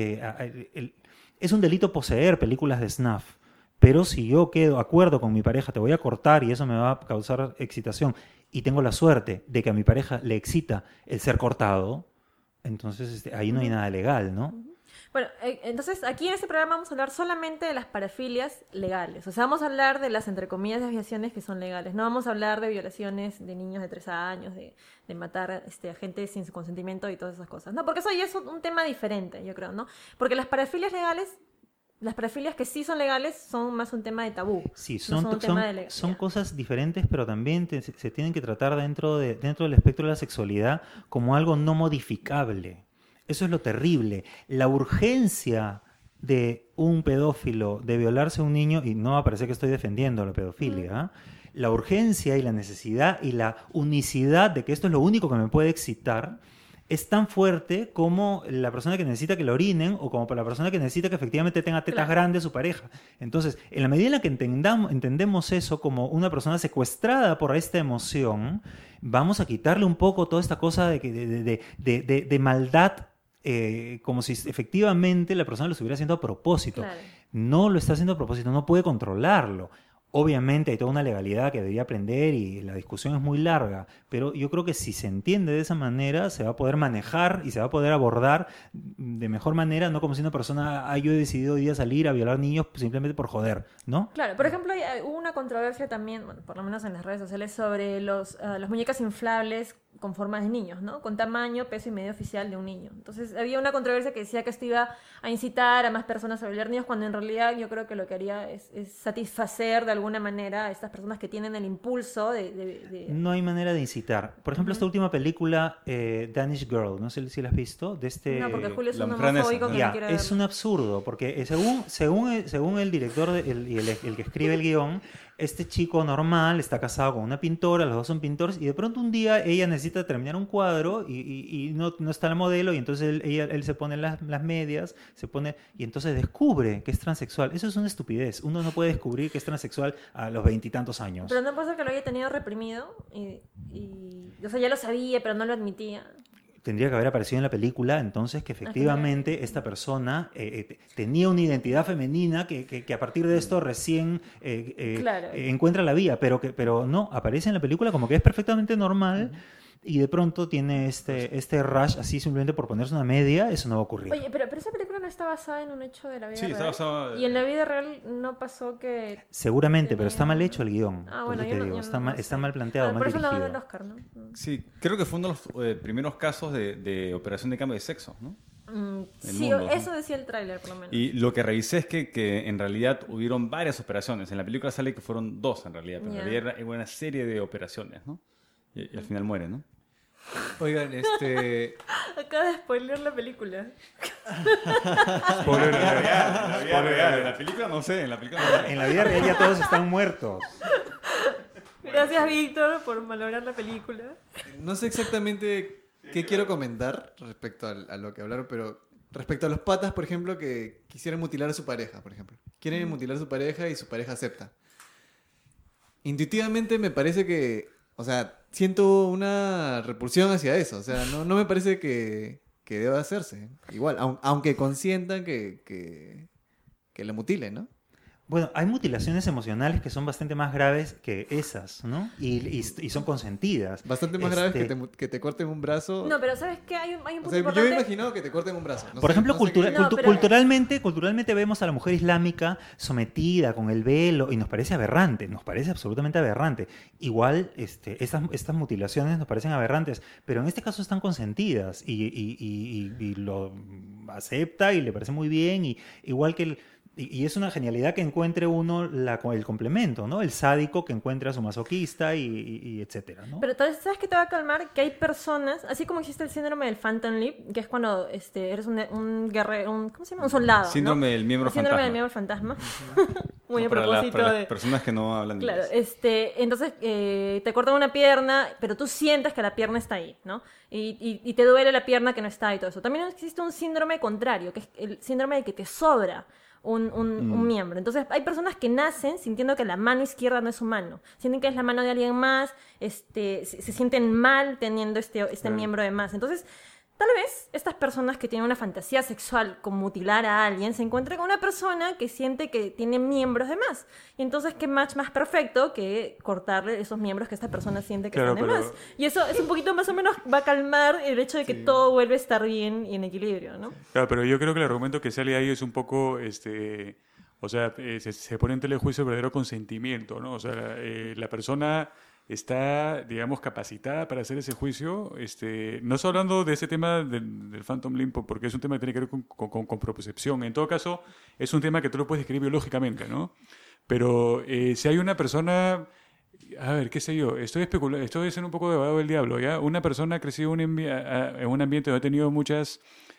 es un delito poseer películas de snuff. Pero si yo acuerdo con mi pareja, te voy a cortar y eso me va a causar excitación, y tengo la suerte de que a mi pareja le excita el ser cortado, entonces ahí no hay nada legal, ¿no? Bueno, entonces aquí en este programa vamos a hablar solamente de las parafilias legales. O sea, vamos a hablar de las, entre comillas, desviaciones que son legales. No vamos a hablar de violaciones de niños de 3 años, de matar a gente sin su consentimiento y todas esas cosas. No, porque eso ya es un tema diferente, yo creo, ¿no? Porque las parafilias legales, las parafilias que sí son legales, son más un tema de tabú. Sí, son cosas diferentes, pero también se tienen que tratar dentro del espectro de la sexualidad como algo no modificable. Eso es lo terrible. La urgencia de un pedófilo de violarse a un niño, y no va a parecer que estoy defendiendo la pedofilia, la urgencia y la necesidad y la unicidad de que esto es lo único que me puede excitar, es tan fuerte como la persona que necesita que lo orinen o como la persona que necesita que efectivamente tenga tetas grandes su pareja. Entonces, en la medida en la que entendemos eso como una persona secuestrada por esta emoción, vamos a quitarle un poco toda esta cosa de maldad, como si efectivamente la persona lo estuviera haciendo a propósito. Claro. No lo está haciendo a propósito, no puede controlarlo. Obviamente hay toda una legalidad que debería aprender y la discusión es muy larga, pero yo creo que si se entiende de esa manera se va a poder manejar y se va a poder abordar de mejor manera, no como si una persona, yo he decidido hoy día salir a violar niños simplemente por joder, ¿no? Claro, por ejemplo, hubo una controversia también, bueno, por lo menos en las redes sociales, sobre las muñecas inflables con formas de niños, ¿no? Con tamaño, peso y medio oficial de un niño. Entonces había una controversia que decía que esto iba a incitar a más personas a violar niños, cuando en realidad yo creo que lo que haría es satisfacer de alguna manera a estas personas que tienen el impulso de... No hay manera de incitar. Por ejemplo, esta última película, Danish Girl, no sé si la has visto, de este... No, porque Julio es un homofóbico que no quiere verlo. Es un absurdo, porque según el director y el que escribe el guión, este chico normal está casado con una pintora, los dos son pintores, y de pronto un día ella necesita terminar un cuadro y no está la modelo, y entonces él se pone las medias, y entonces descubre que es transexual. Eso es una estupidez. Uno no puede descubrir que es transexual a los 20 y tantos años. Pero no puede ser que lo haya tenido reprimido o sea, ya lo sabía, pero no lo admitía. Tendría que haber aparecido en la película entonces que efectivamente esta persona tenía una identidad femenina que a partir de esto recién encuentra la vía, pero no, aparece en la película como que es perfectamente normal. Y de pronto tiene este rush así simplemente por ponerse una media. Eso no va a ocurrir. Oye, pero esa película no está basada en un hecho de la vida real. Sí, está basada... Y en la vida real no pasó que... Seguramente, pero está mal hecho el guión. Bueno, yo no está mal planteado, mal dirigido. Por eso no el Oscar, ¿no? Sí, creo que fue uno de los primeros casos de operación de cambio de sexo, ¿no? Sí, mundo, eso decía el tráiler, por lo menos. Y lo que revisé es que en realidad hubieron varias operaciones. En la película sale que fueron 2 en realidad, pero en realidad era una serie de operaciones, ¿no? Y al final muere, ¿no? Oigan, Acaba de spoilear la película. Spoiler real. En la película no sé, en la vida real ya todos están muertos. Gracias, Víctor, por malograr la película. No sé exactamente qué quiero comentar respecto a lo que hablaron, pero respecto a los patas, por ejemplo, que quisieran mutilar a su pareja, por ejemplo. quieren mutilar a su pareja y su pareja acepta. Intuitivamente me parece que, o sea, siento una repulsión hacia eso. O sea, no me parece que deba hacerse. Igual, aunque consientan que le mutilen, ¿no? Bueno, hay mutilaciones emocionales que son bastante más graves que esas, ¿no? Y son consentidas. Bastante más graves que te corten un brazo. No, pero ¿sabes qué? Hay un punto O sea, importante. yo he imaginado que te corten un brazo. Por ejemplo, pero- culturalmente vemos a la mujer islámica sometida con el velo y nos parece aberrante, nos parece absolutamente aberrante. Igual estas mutilaciones nos parecen aberrantes, pero en este caso están consentidas y lo acepta y le parece muy bien. Y igual que y es una genialidad que encuentre uno el complemento, ¿no? El sádico que encuentre a su masoquista y etcétera, ¿no? Pero ¿sabes qué te va a calmar? Que hay personas, así como existe el síndrome del Phantom Limb, que es cuando eres un guerrero, ¿cómo se llama? Un soldado, Síndrome ¿no? del miembro El síndrome del fantasma. miembro fantasma. Muy a Para propósito las de... personas que no hablan Claro, inglés. entonces te cortan una pierna, pero tú sientes que la pierna está ahí, ¿no? Y te duele la pierna que no está y todo eso. También existe un síndrome contrario, que es el síndrome de que te sobra un miembro. Entonces hay personas que nacen sintiendo que la mano izquierda no es su mano, sienten que es la mano de alguien más, se sienten mal teniendo este miembro de más. Entonces, tal vez estas personas que tienen una fantasía sexual con mutilar a alguien se encuentren con una persona que siente que tiene miembros de más. Y entonces, ¿qué match más perfecto que cortarle esos miembros que esta persona siente que Claro, están de pero- más? Y eso es un poquito más o menos va a calmar el hecho de que todo vuelve a estar bien y en equilibrio, ¿no? Claro, pero yo creo que el argumento que sale ahí es un poco, o sea, se pone en telejuicio el verdadero consentimiento, ¿no? O sea, la persona está, digamos, capacitada para hacer ese juicio. No estoy hablando de ese tema del Phantom Limb porque es un tema que tiene que ver con propriocepción. En todo caso, es un tema que tú lo puedes describir biológicamente, ¿no? Pero si hay una persona... A ver, qué sé yo, estoy siendo un poco de abogado del diablo, ¿ya? Una persona ha crecido en un ambiente donde ha tenido muchas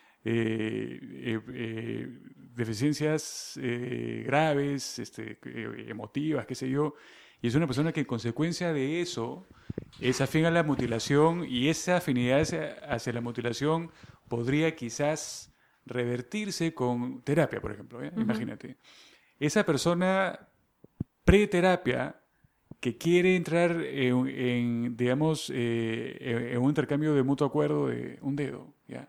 deficiencias graves, emotivas, qué sé yo, y es una persona que en consecuencia de eso es afín a la mutilación y esa afinidad hacia la mutilación podría quizás revertirse con terapia, por ejemplo, ¿ya? Imagínate. Esa persona preterapia que quiere entrar digamos, en un intercambio de mutuo acuerdo de un dedo, ¿ya?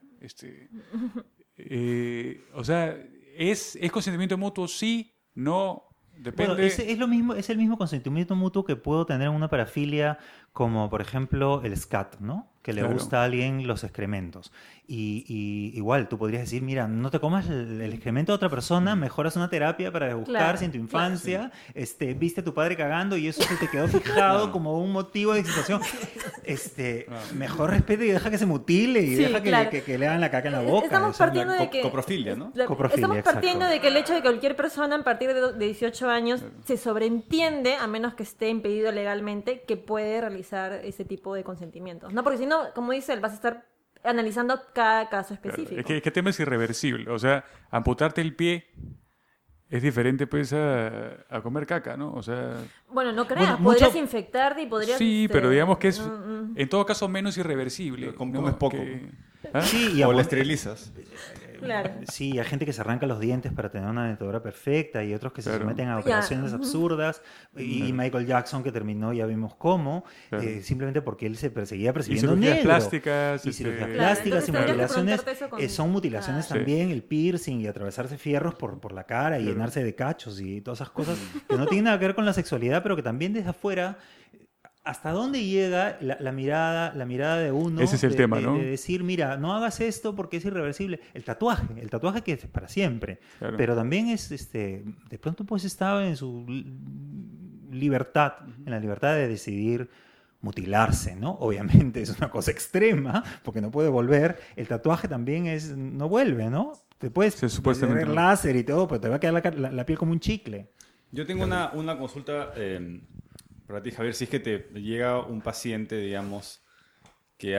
O sea, ¿es consentimiento mutuo? Sí, no, depende. Bueno, es el mismo consentimiento mutuo que puedo tener en una parafilia, como por ejemplo el scat, ¿no? Que le Claro. gusta a alguien los excrementos. Y igual tú podrías decir, mira, no te comas el excremento de otra persona, mejoras una terapia para buscar Claro, si en tu infancia viste a tu padre cagando y eso se te quedó fijado como un motivo de excitación. Mejor respete y deja que se mutile y Sí, deja claro. que le hagan la caca en la boca. Estamos O sea, partiendo de que... Coprofilia, ¿no? Coprofilia, Estamos partiendo exacto. de que el hecho de que cualquier persona a partir de 18 años se sobreentiende, a menos que esté impedido legalmente, que puede realizar ese tipo de consentimientos, ¿no? Porque si no, como dice él, vas a estar analizando cada caso específico. Es que el tema es irreversible. O sea, amputarte el pie es diferente pues a comer caca, ¿no? O sea... Bueno, no creas, Bueno, podrías mucho- infectarte y podrías... Sí, pero digamos que es mm, en todo caso menos irreversible. Comes poco. ¿Ah? Sí, y O la a- esterilizas. claro. Sí, hay gente que se arranca los dientes para tener una dentadura perfecta y otros que se Claro. someten a operaciones absurdas. Y Michael Jackson, que terminó, ya vimos cómo, Claro. Simplemente porque él se seguía Y percibiendo cirugías negro. plásticas. Y cirugías Claro, plásticas y entonces tendrías que mutilaciones preguntarte eso con- son mutilaciones Claro. también, el piercing y atravesarse fierros por la cara y Claro. llenarse de cachos y todas esas cosas que no tienen nada que ver con la sexualidad, pero que también desde afuera... ¿Hasta dónde llega la mirada de uno? Ese es el tema, ¿no? De decir, mira, no hagas esto porque es irreversible. El tatuaje que es para siempre. Claro. Pero también es, de pronto pues estaba en su libertad, en la libertad de decidir mutilarse, ¿no? Obviamente es una cosa extrema, porque no puede volver. El tatuaje también no vuelve, ¿no? Te puedes Sí, supuestamente poner no. láser y todo, pero te va a quedar la piel como un chicle. Yo tengo una consulta para ti, Javier. Si es que te llega un paciente, digamos, que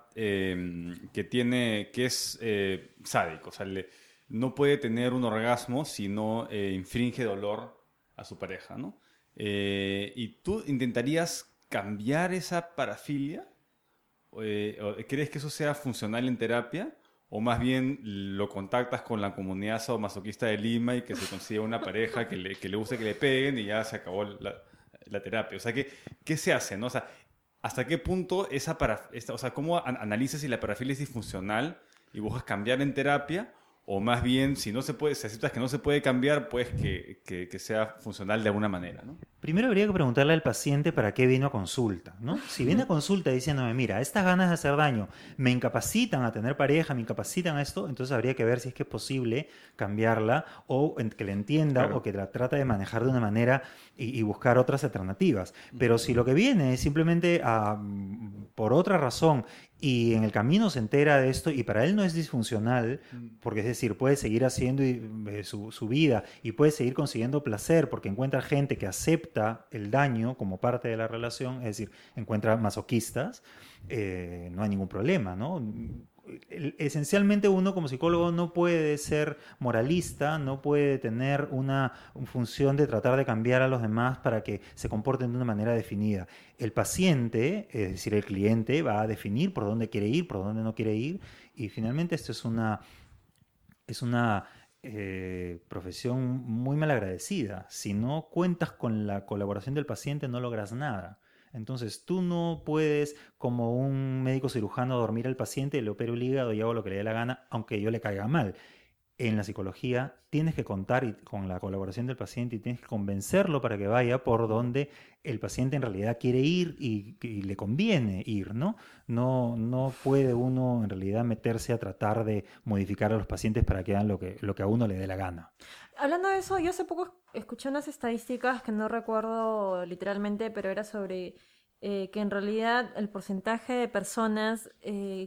es sádico, o sea, no puede tener un orgasmo si no infringe dolor a su pareja, ¿no? ¿Y tú intentarías cambiar esa parafilia? ¿O crees que eso sea funcional en terapia? o más bien lo contactas con la comunidad sadomasoquista de Lima y que se consiga una pareja que le guste que le peguen y ya se acabó la terapia. O sea, ¿qué se hace, no? O sea, ¿hasta qué punto o sea, cómo analizas si la parafilia es disfuncional y buscas cambiar en terapia? O más bien, si aceptas que no se puede cambiar, pues que sea funcional de alguna manera, ¿no? Primero habría que preguntarle al paciente para qué vino a consulta, ¿no? Si viene a consulta diciéndome, mira, estas ganas de hacer daño me incapacitan a tener pareja, me incapacitan a esto, entonces habría que ver si es que es posible cambiarla o que le entienda, claro, o que la trata de manejar de una manera y buscar otras alternativas. Pero si lo que viene es simplemente por otra razón y en el camino se entera de esto y para él no es disfuncional, porque es decir, puede seguir haciendo su vida y puede seguir consiguiendo placer porque encuentra gente que acepta el daño como parte de la relación, es decir, encuentra masoquistas, no hay ningún problema, ¿no? Esencialmente uno como psicólogo no puede ser moralista, no puede tener una función de tratar de cambiar a los demás para que se comporten de una manera definida. El paciente, es decir, el cliente, va a definir por dónde quiere ir, por dónde no quiere ir, y finalmente esto es una profesión muy mal agradecida. Si no cuentas con la colaboración del paciente, no logras nada. Entonces, tú no puedes, como un médico cirujano, dormir al paciente, le opero el hígado y hago lo que le dé la gana, aunque yo le caiga mal. En la psicología tienes que contar con la colaboración del paciente y tienes que convencerlo para que vaya por donde el paciente en realidad quiere ir y le conviene ir, ¿no? No puede uno en realidad meterse a tratar de modificar a los pacientes para que hagan lo que a uno le dé la gana. Hablando de eso, yo hace poco escuché unas estadísticas que no recuerdo literalmente, pero era sobre que en realidad el porcentaje de personas a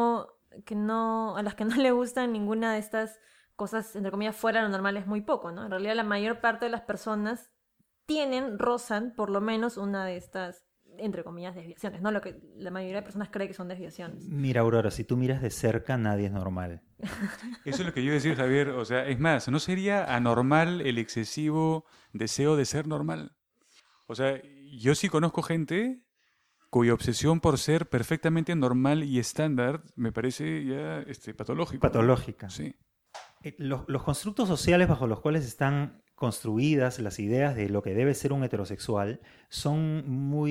las que no le gustan ninguna de estas cosas, entre comillas, fuera de lo normal es muy poco, ¿no? En realidad la mayor parte de las personas rozan por lo menos una de estas, entre comillas, desviaciones, ¿no? Lo que la mayoría de personas cree que son desviaciones. Mira, Aurora, si tú miras de cerca, nadie es normal. Eso es lo que yo iba a decir, Javier. O sea, es más, ¿no sería anormal el excesivo deseo de ser normal? O sea, yo sí conozco gente cuya obsesión por ser perfectamente normal y estándar me parece ya patológico. Patológica. Sí. Los constructos sociales bajo los cuales están construidas las ideas de lo que debe ser un heterosexual son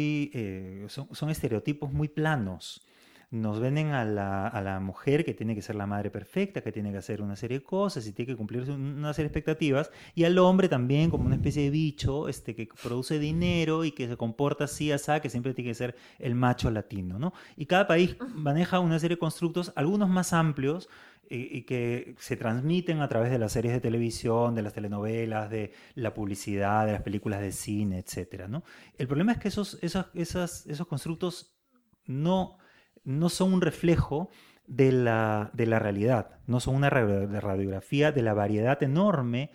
son estereotipos muy planos. Nos venden a la mujer que tiene que ser la madre perfecta, que tiene que hacer una serie de cosas y tiene que cumplir una serie de expectativas, y al hombre también como una especie de bicho que produce dinero y que se comporta así, asá, que siempre tiene que ser el macho latino, ¿no? Y cada país maneja una serie de constructos, algunos más amplios, y que se transmiten a través de las series de televisión, de las telenovelas, de la publicidad, de las películas de cine, etcétera, ¿no? El problema es que esos constructos no son un reflejo de la realidad, no son una radiografía de la variedad enorme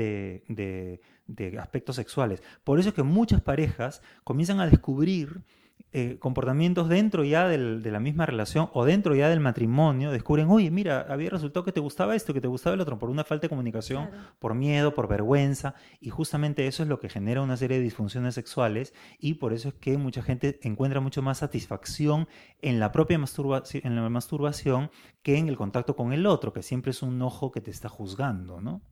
de aspectos sexuales. Por eso es que muchas parejas comienzan a descubrir comportamientos dentro ya de la misma relación o dentro ya del matrimonio, descubren, oye, mira, había resultado que te gustaba esto, que te gustaba el otro, por una falta de comunicación, claro, por miedo, por vergüenza, y justamente eso es lo que genera una serie de disfunciones sexuales, y por eso es que mucha gente encuentra mucho más satisfacción en la propia masturbación que en el contacto con el otro, que siempre es un ojo que te está juzgando, ¿no?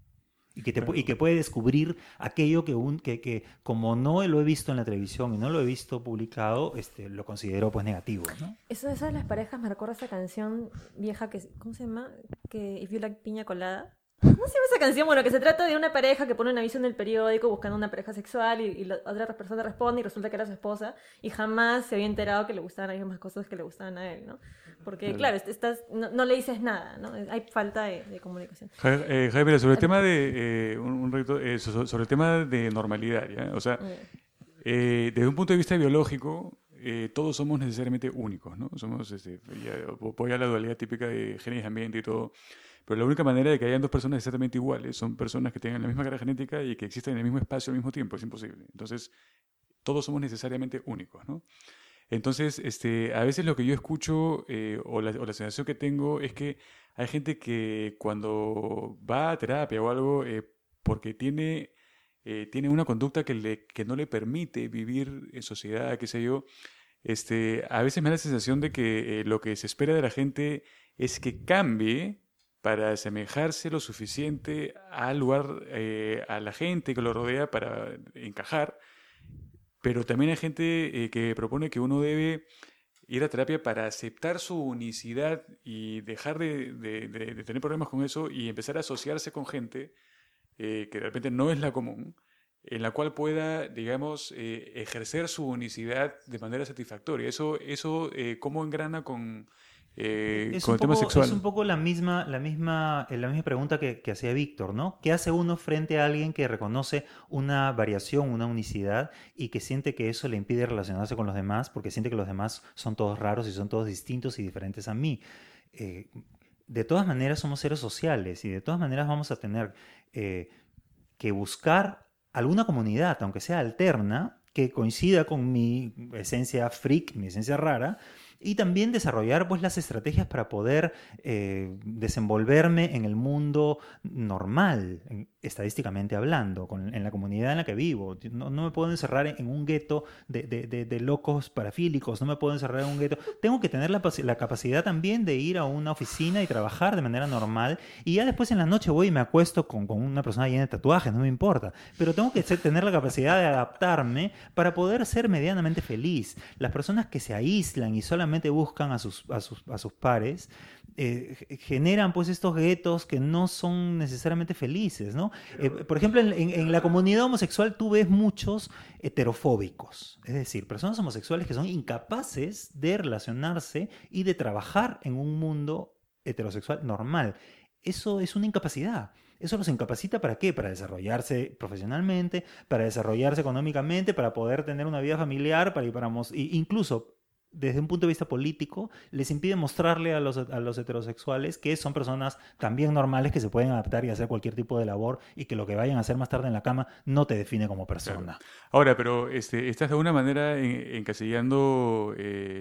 Y que puede descubrir aquello que como no lo he visto en la televisión y no lo he visto publicado, lo considero pues negativo, ¿no? Eso de las parejas me recuerda a esa canción vieja que, ¿cómo se llama? Que If You Like Piña Colada. ¿Cómo se llama esa canción? Bueno, que se trata de una pareja que pone un aviso en el periódico buscando una pareja sexual y la otra persona responde y resulta que era su esposa y jamás se había enterado que le gustaban las mismas cosas que le gustaban a él, ¿no? Porque, claro, no le dices nada, ¿no? Hay falta de comunicación. Javier, sobre el tema de sobre el tema de normalidad, ¿ya? O sea, desde un punto de vista biológico, todos somos necesariamente únicos, ¿no? Somos, voy a la dualidad típica de genes y ambiente y todo, pero la única manera de que hayan dos personas exactamente iguales son personas que tengan la misma carga genética y que existen en el mismo espacio al mismo tiempo, es imposible. Entonces, todos somos necesariamente únicos, ¿no? Entonces, a veces lo que yo escucho o la sensación que tengo es que hay gente que cuando va a terapia o algo, porque tiene una conducta que no le permite vivir en sociedad, qué sé yo, a veces me da la sensación de que lo que se espera de la gente es que cambie para asemejarse lo suficiente al lugar, a la gente que lo rodea para encajar, pero también hay gente que propone que uno debe ir a terapia para aceptar su unicidad y dejar de tener problemas con eso y empezar a asociarse con gente que de repente no es la común, en la cual pueda, digamos, ejercer su unicidad de manera satisfactoria. Eso ¿cómo engrana con el tema sexual? Es un poco la misma pregunta que hacía Víctor, ¿no? ¿Qué hace uno frente a alguien que reconoce una variación, una unicidad y que siente que eso le impide relacionarse con los demás porque siente que los demás son todos raros y son todos distintos y diferentes a mí? De todas maneras somos seres sociales y de todas maneras vamos a tener que buscar alguna comunidad, aunque sea alterna, que coincida con mi esencia freak, mi esencia rara, y también desarrollar pues las estrategias para poder desenvolverme en el mundo normal, estadísticamente hablando, en la comunidad en la que vivo. No me puedo encerrar en un gueto de locos parafílicos, no me puedo encerrar en un gueto. Tengo que tener la capacidad también de ir a una oficina y trabajar de manera normal, y ya después en la noche voy y me acuesto con una persona llena de tatuajes, no me importa. Pero tengo que tener la capacidad de adaptarme para poder ser medianamente feliz. Las personas que se aíslan y solamente buscan a sus pares, generan pues estos guetos que no son necesariamente felices, ¿no? Por ejemplo, en la comunidad homosexual tú ves muchos heterofóbicos, es decir, personas homosexuales que son incapaces de relacionarse y de trabajar en un mundo heterosexual normal. Eso es una incapacidad. Eso los incapacita ¿para qué? Para desarrollarse profesionalmente, para desarrollarse económicamente, para poder tener una vida familiar, incluso desde un punto de vista político, les impide mostrarle a los heterosexuales que son personas también normales que se pueden adaptar y hacer cualquier tipo de labor y que lo que vayan a hacer más tarde en la cama no te define como persona. Claro. Ahora, pero estás de alguna manera encasillando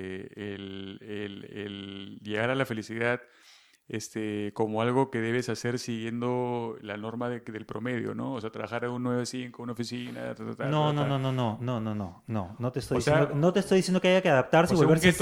el llegar a la felicidad como algo que debes hacer siguiendo la norma del promedio, ¿no? O sea, trabajar en un 9 a 5, una oficina... No te estoy diciendo que haya que adaptarse y volverse...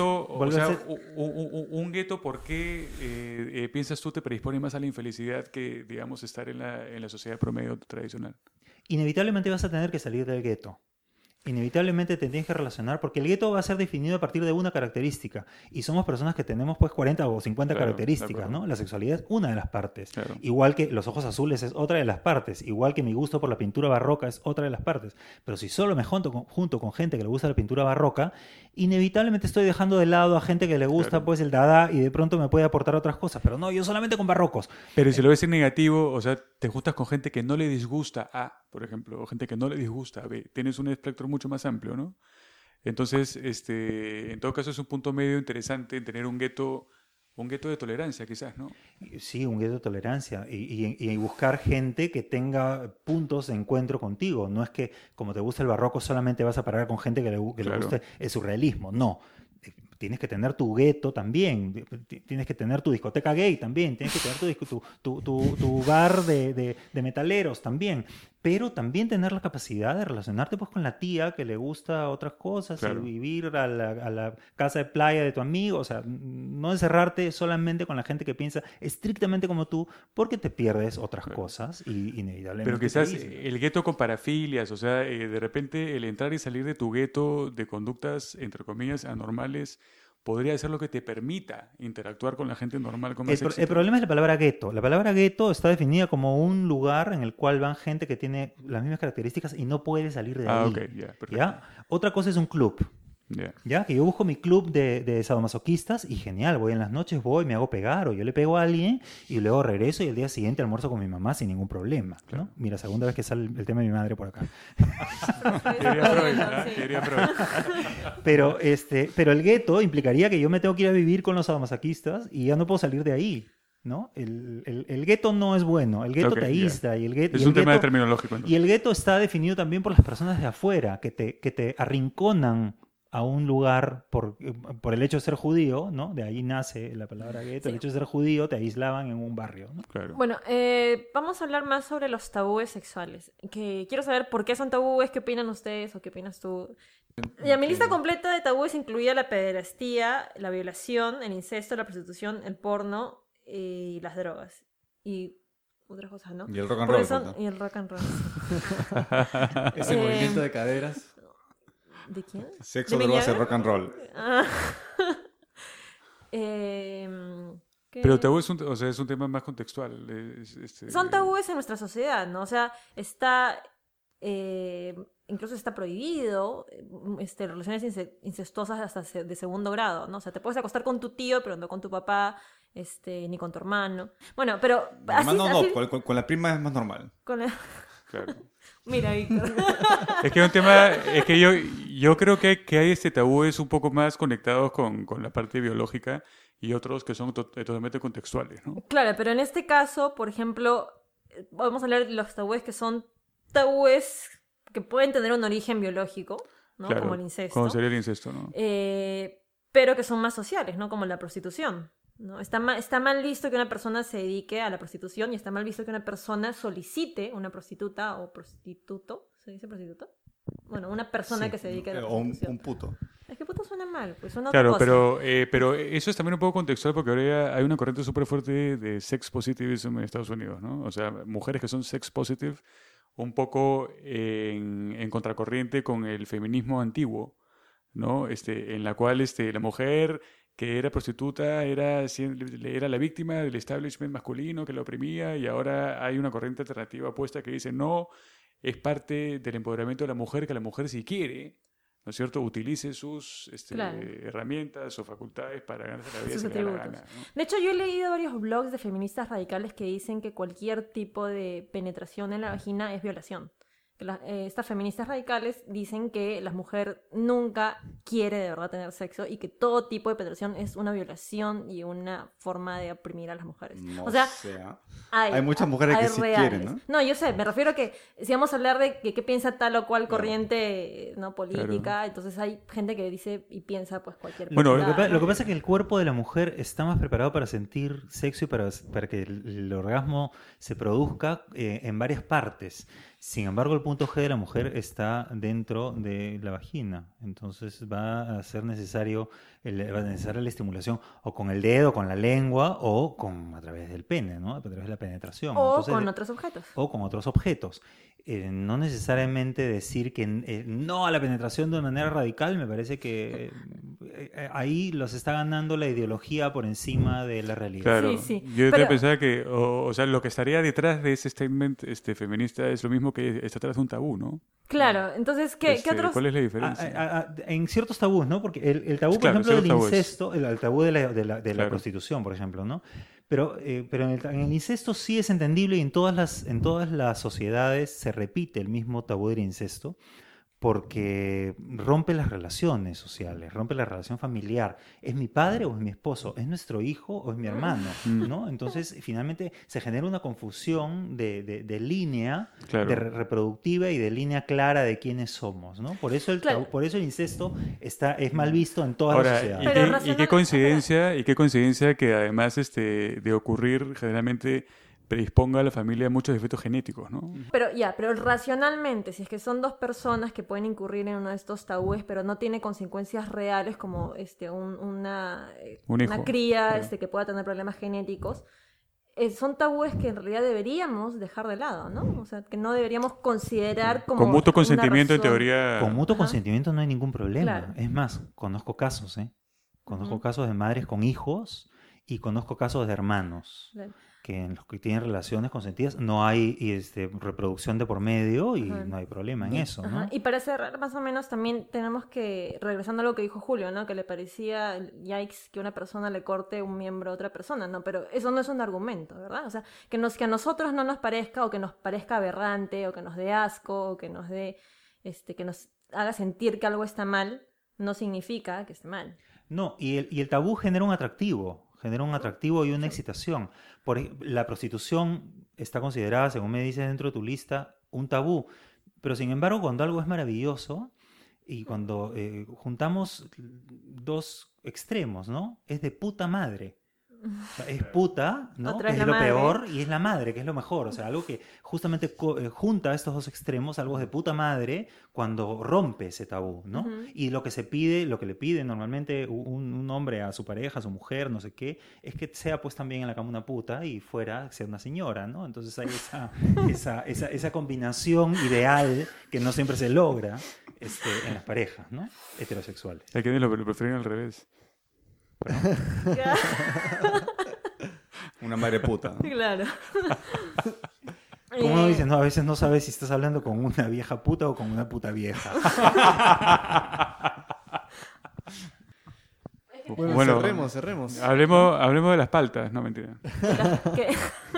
Un gueto, ¿por qué piensas tú te predispone más a la infelicidad que, digamos, estar en la sociedad promedio tradicional? Inevitablemente vas a tener que salir del gueto. Inevitablemente te tienes que relacionar porque el gueto va a ser definido a partir de una característica y somos personas que tenemos pues 40 o 50 características, ¿no? La sexualidad es una de las partes, igual que los ojos azules es otra de las partes, igual que mi gusto por la pintura barroca es otra de las partes, pero si solo me junto con gente que le gusta la pintura barroca, inevitablemente estoy dejando de lado a gente que le gusta pues el dada y de pronto me puede aportar otras cosas, pero no, yo solamente con barrocos. Pero si lo ves en negativo, o sea, te juntas con gente que no le disgusta A, por ejemplo, o gente que no le disgusta B, tienes un espectro mucho más amplio, ¿no? Entonces, en todo caso es un punto medio interesante en tener un gueto de tolerancia, quizás, ¿no? Sí, un gueto de tolerancia y buscar gente que tenga puntos de encuentro contigo. No es que como te gusta el barroco solamente vas a parar con gente que le guste el surrealismo, no. Tienes que tener tu gueto también, tienes que tener tu discoteca gay también, tienes que tener tu bar de metaleros también, pero también tener la capacidad de relacionarte pues con la tía que le gusta otras cosas y vivir a la casa de playa de tu amigo, o sea, no encerrarte solamente con la gente que piensa estrictamente como tú, porque te pierdes otras cosas y inevitablemente. Pero quizás el gueto con parafilias, o sea, de repente el entrar y salir de tu gueto de conductas, entre comillas, anormales, podría ser lo que te permita interactuar con la gente normal con más éxito. El problema es la palabra gueto. La palabra gueto está definida como un lugar en el cual van gente que tiene las mismas características y no puede salir de ahí. Okay, perfecto. ¿Ya? Otra cosa es un club. ¿Ya? Que yo busco mi club de sadomasoquistas y genial, voy en las noches, me hago pegar o yo le pego a alguien y luego regreso y el día siguiente almuerzo con mi mamá sin ningún problema, ¿no? Mira, segunda vez que sale el tema de mi madre por acá. Quería Freud. Pero el gueto implicaría que yo me tengo que ir a vivir con los sadomasoquistas y ya no puedo salir de ahí, ¿no? El gueto no es bueno, el gueto te aísla. Y el gueto, es un tema terminológico. Y el gueto está definido también por las personas de afuera que te arrinconan a un lugar por el hecho de ser judío, ¿no? De ahí nace la palabra gueto. El hecho de ser judío te aislaban en un barrio, ¿no? Claro. Bueno, vamos a hablar más sobre los tabúes sexuales. Que quiero saber por qué son tabúes, qué opinan ustedes o qué opinas tú. Ya, mi lista completa de tabúes incluía la pederastía, la violación, el incesto, la prostitución, el porno y las drogas. Y otras cosas, ¿no? Y el rock and Porque roll. son- pues, ¿no? Y el rock and roll. Ese Eh, movimiento de caderas. ¿De quién? Sexo, ¿De drogas y Miñaga? rock and roll. Ah. ¿Qué? Pero tabú es un tema más contextual. Son tabúes en nuestra sociedad, ¿no? O sea, incluso está prohibido, relaciones incestuosas hasta de segundo grado, ¿no? O sea, te puedes acostar con tu tío, pero no con tu papá, ni con tu hermano. Bueno, pero Hermano, no, con la prima es más normal. con la- Claro. Mira, Víctor. Es que es un tema, es que yo creo que hay tabúes un poco más conectados con la parte biológica y otros que son totalmente contextuales, ¿no? Claro, pero en este caso, por ejemplo, vamos a hablar de los tabúes que son tabúes que pueden tener un origen biológico, ¿no? Claro, Como el incesto. como sería el incesto, ¿no? Pero que son más sociales, ¿no? Como la prostitución, ¿no? Está mal visto que una persona se dedique a la prostitución y está mal visto que una persona solicite una prostituta o prostituto. ¿Se dice prostituta? Bueno, una persona Sí. que se dedique a la O prostitución. un puto. Es que puto suena mal, pues suena Claro, otra cosa. pero eso es también un poco contextual porque ahora hay una corriente súper fuerte de sex positivism en Estados Unidos, ¿no? O sea, mujeres que son sex positive, un poco en contracorriente con el feminismo antiguo, ¿no? En la cual la mujer que era prostituta era la víctima del establishment masculino que la oprimía y ahora hay una corriente alternativa opuesta que dice no, es parte del empoderamiento de la mujer que la mujer si quiere, ¿no es cierto?, utilice sus Claro. herramientas o facultades para ganarse la vida Sus si le da la atributos. gana, ¿no? De hecho, yo he leído varios blogs de feministas radicales que dicen que cualquier tipo de penetración en la vagina es violación. Que estas feministas radicales dicen que la mujer nunca quiere de verdad tener sexo y que todo tipo de penetración es una violación y una forma de oprimir a las mujeres. No o sea, sea. hay, Hay muchas mujeres que hay sí reales. quieren, ¿no? No, yo sé, me refiero a que si vamos a hablar de qué piensa tal o cual corriente no política, entonces hay gente que dice y piensa pues cualquier Bueno, cosa. Lo que pasa es que el cuerpo de la mujer está más preparado para sentir sexo y para que el orgasmo se produzca en varias partes. Sin embargo, el punto G de la mujer está dentro de la vagina. Entonces va a ser necesaria la estimulación o con el dedo, con la lengua o a través del pene, ¿no? A través de la penetración. O Entonces, con otros objetos. o con otros objetos. No necesariamente decir que no a la penetración de una manera radical, me parece que ahí los está ganando la ideología por encima de la realidad. Claro, Sí, sí. yo Pero- pensaba que, o sea, lo que estaría detrás de ese statement feminista es lo mismo que está detrás de un tabú, ¿no? Claro, entonces, ¿qué otros? ¿Cuál es la diferencia? En ciertos tabús, ¿no? Porque el tabú, por Claro, ejemplo, del ciertos tabúes. incesto, el tabú de la Claro. prostitución, por ejemplo, ¿no? Pero en el incesto sí es entendible y en todas las sociedades se repite el mismo tabú del incesto porque rompe las relaciones sociales, rompe la relación familiar. ¿Es mi padre o es mi esposo? ¿Es nuestro hijo o es mi hermano? ¿No? Entonces, finalmente se genera una confusión de línea Claro. reproductiva y de línea clara de quiénes somos, ¿no? Por eso Claro. por eso el incesto es mal visto en todas las Ahora, sociedades. Pero y racional- qué coincidencia que además de ocurrir generalmente predisponga a la familia a muchos defectos genéticos, ¿no? Pero racionalmente, si es que son dos personas que pueden incurrir en uno de estos tabúes, pero no tiene consecuencias reales como una Un hijo, una cría claro. que pueda tener problemas genéticos, son tabúes que en realidad deberíamos dejar de lado, ¿no? O sea, que no deberíamos considerar como Con mutuo una consentimiento, en razón. teoría. Con mutuo Ajá. consentimiento no hay ningún problema. Claro. Es más, conozco casos, ¿eh? Conozco Ujú. casos de madres con hijos y conozco casos de hermanos Claro. que en los que tienen relaciones consentidas no hay reproducción de por medio y Ajá. no hay problema en eso, ¿no? Ajá. Y para cerrar, más o menos, también tenemos que, regresando a lo que dijo Julio, ¿no? Que le parecía yikes que una persona le corte un miembro a otra persona, ¿no? Pero eso no es un argumento, ¿verdad? O sea, que a nosotros no nos parezca, o que nos parezca aberrante, o que nos dé asco, o que nos dé, que nos haga sentir que algo está mal, no significa que esté mal. No, y el tabú genera un atractivo y una excitación. La prostitución está considerada, según me dices dentro de tu lista, un tabú. Pero sin embargo, cuando algo es maravilloso y cuando juntamos dos extremos, ¿no? Es de puta madre. O sea, es puta, ¿no? Otra Que es es la lo madre. peor, y es la madre, que es lo mejor. O sea, algo que justamente junta estos dos extremos, algo de puta madre, cuando rompe ese tabú, ¿no? Ujú. Y lo que se pide, lo que le pide normalmente un hombre a su pareja, a su mujer, no sé qué, es que sea pues también en la cama una puta y fuera sea una señora, ¿no? Entonces hay esa combinación ideal que no siempre se logra en las parejas, ¿no? Heterosexuales. Hay quienes lo prefieren al revés. Una madre puta, ¿no? Claro. Como uno dice, no, a veces no sabes si estás hablando con una vieja puta o con una puta vieja. Bueno, cerremos. Hablemos de las paltas, no mentira. ¿Qué,